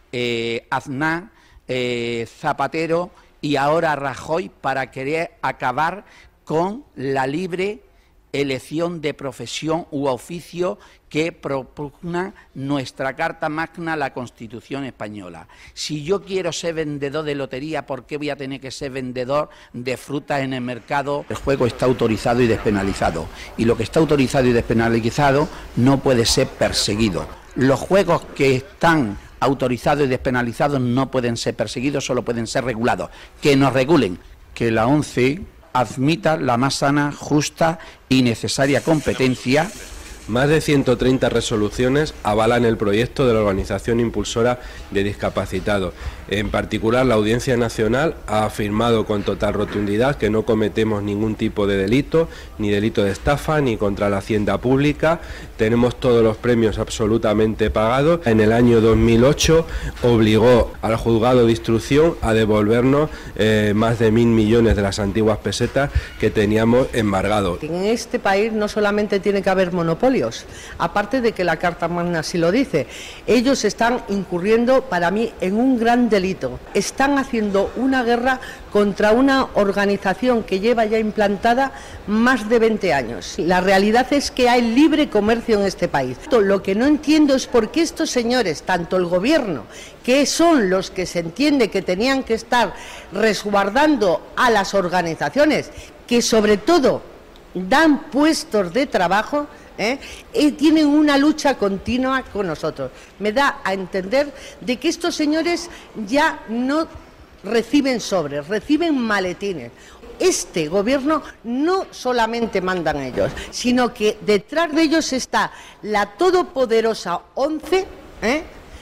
eh, Aznar, eh, Zapatero y ahora Rajoy para querer acabar con la libre elección de profesión u oficio que propugna nuestra Carta Magna, la Constitución española? Si yo quiero ser vendedor de lotería, ¿por qué voy a tener que ser vendedor de frutas en el mercado? El juego está autorizado y despenalizado, y lo que está autorizado y despenalizado no puede ser perseguido. Los juegos que están autorizados y despenalizados no pueden ser perseguidos, solo pueden ser regulados. Que nos regulen. Que la ONCE admita la más sana, justa y necesaria competencia. Más de ciento treinta resoluciones avalan el proyecto de la Organización Impulsora de Discapacitados. En particular, la Audiencia Nacional ha afirmado con total rotundidad que no cometemos ningún tipo de delito, ni delito de estafa, ni contra la hacienda pública. Tenemos todos los premios absolutamente pagados. En el año dos mil ocho obligó al juzgado de instrucción a devolvernos eh, más de mil millones de las antiguas pesetas que teníamos embargados. En este país no solamente tiene que haber monopolio, aparte de que la Carta Magna sí lo dice, ellos están incurriendo para mí en un gran delito. Están haciendo una guerra contra una organización que lleva ya implantada más de veinte años. La realidad es que hay libre comercio en este país. Lo que no entiendo es por qué estos señores, tanto el gobierno, que son los que se entiende que tenían que estar resguardando a las organizaciones, que sobre todo dan puestos de trabajo, ¿Eh? y tienen una lucha continua con nosotros. Me da a entender de que estos señores ya no reciben sobres, reciben maletines. Este gobierno no solamente mandan ellos, sino que detrás de ellos está la todopoderosa ONCE, ¿eh?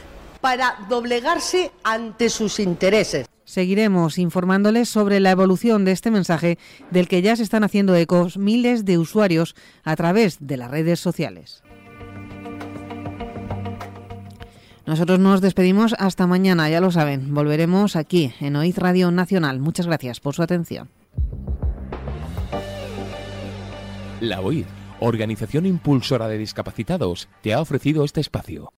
para doblegarse ante sus intereses. Seguiremos informándoles sobre la evolución de este mensaje, del que ya se están haciendo ecos miles de usuarios a través de las redes sociales. Nosotros nos despedimos hasta mañana, ya lo saben. Volveremos aquí en O I D Radio Nacional. Muchas gracias por su atención. La O I D, Organización Impulsora de Discapacitados, te ha ofrecido este espacio.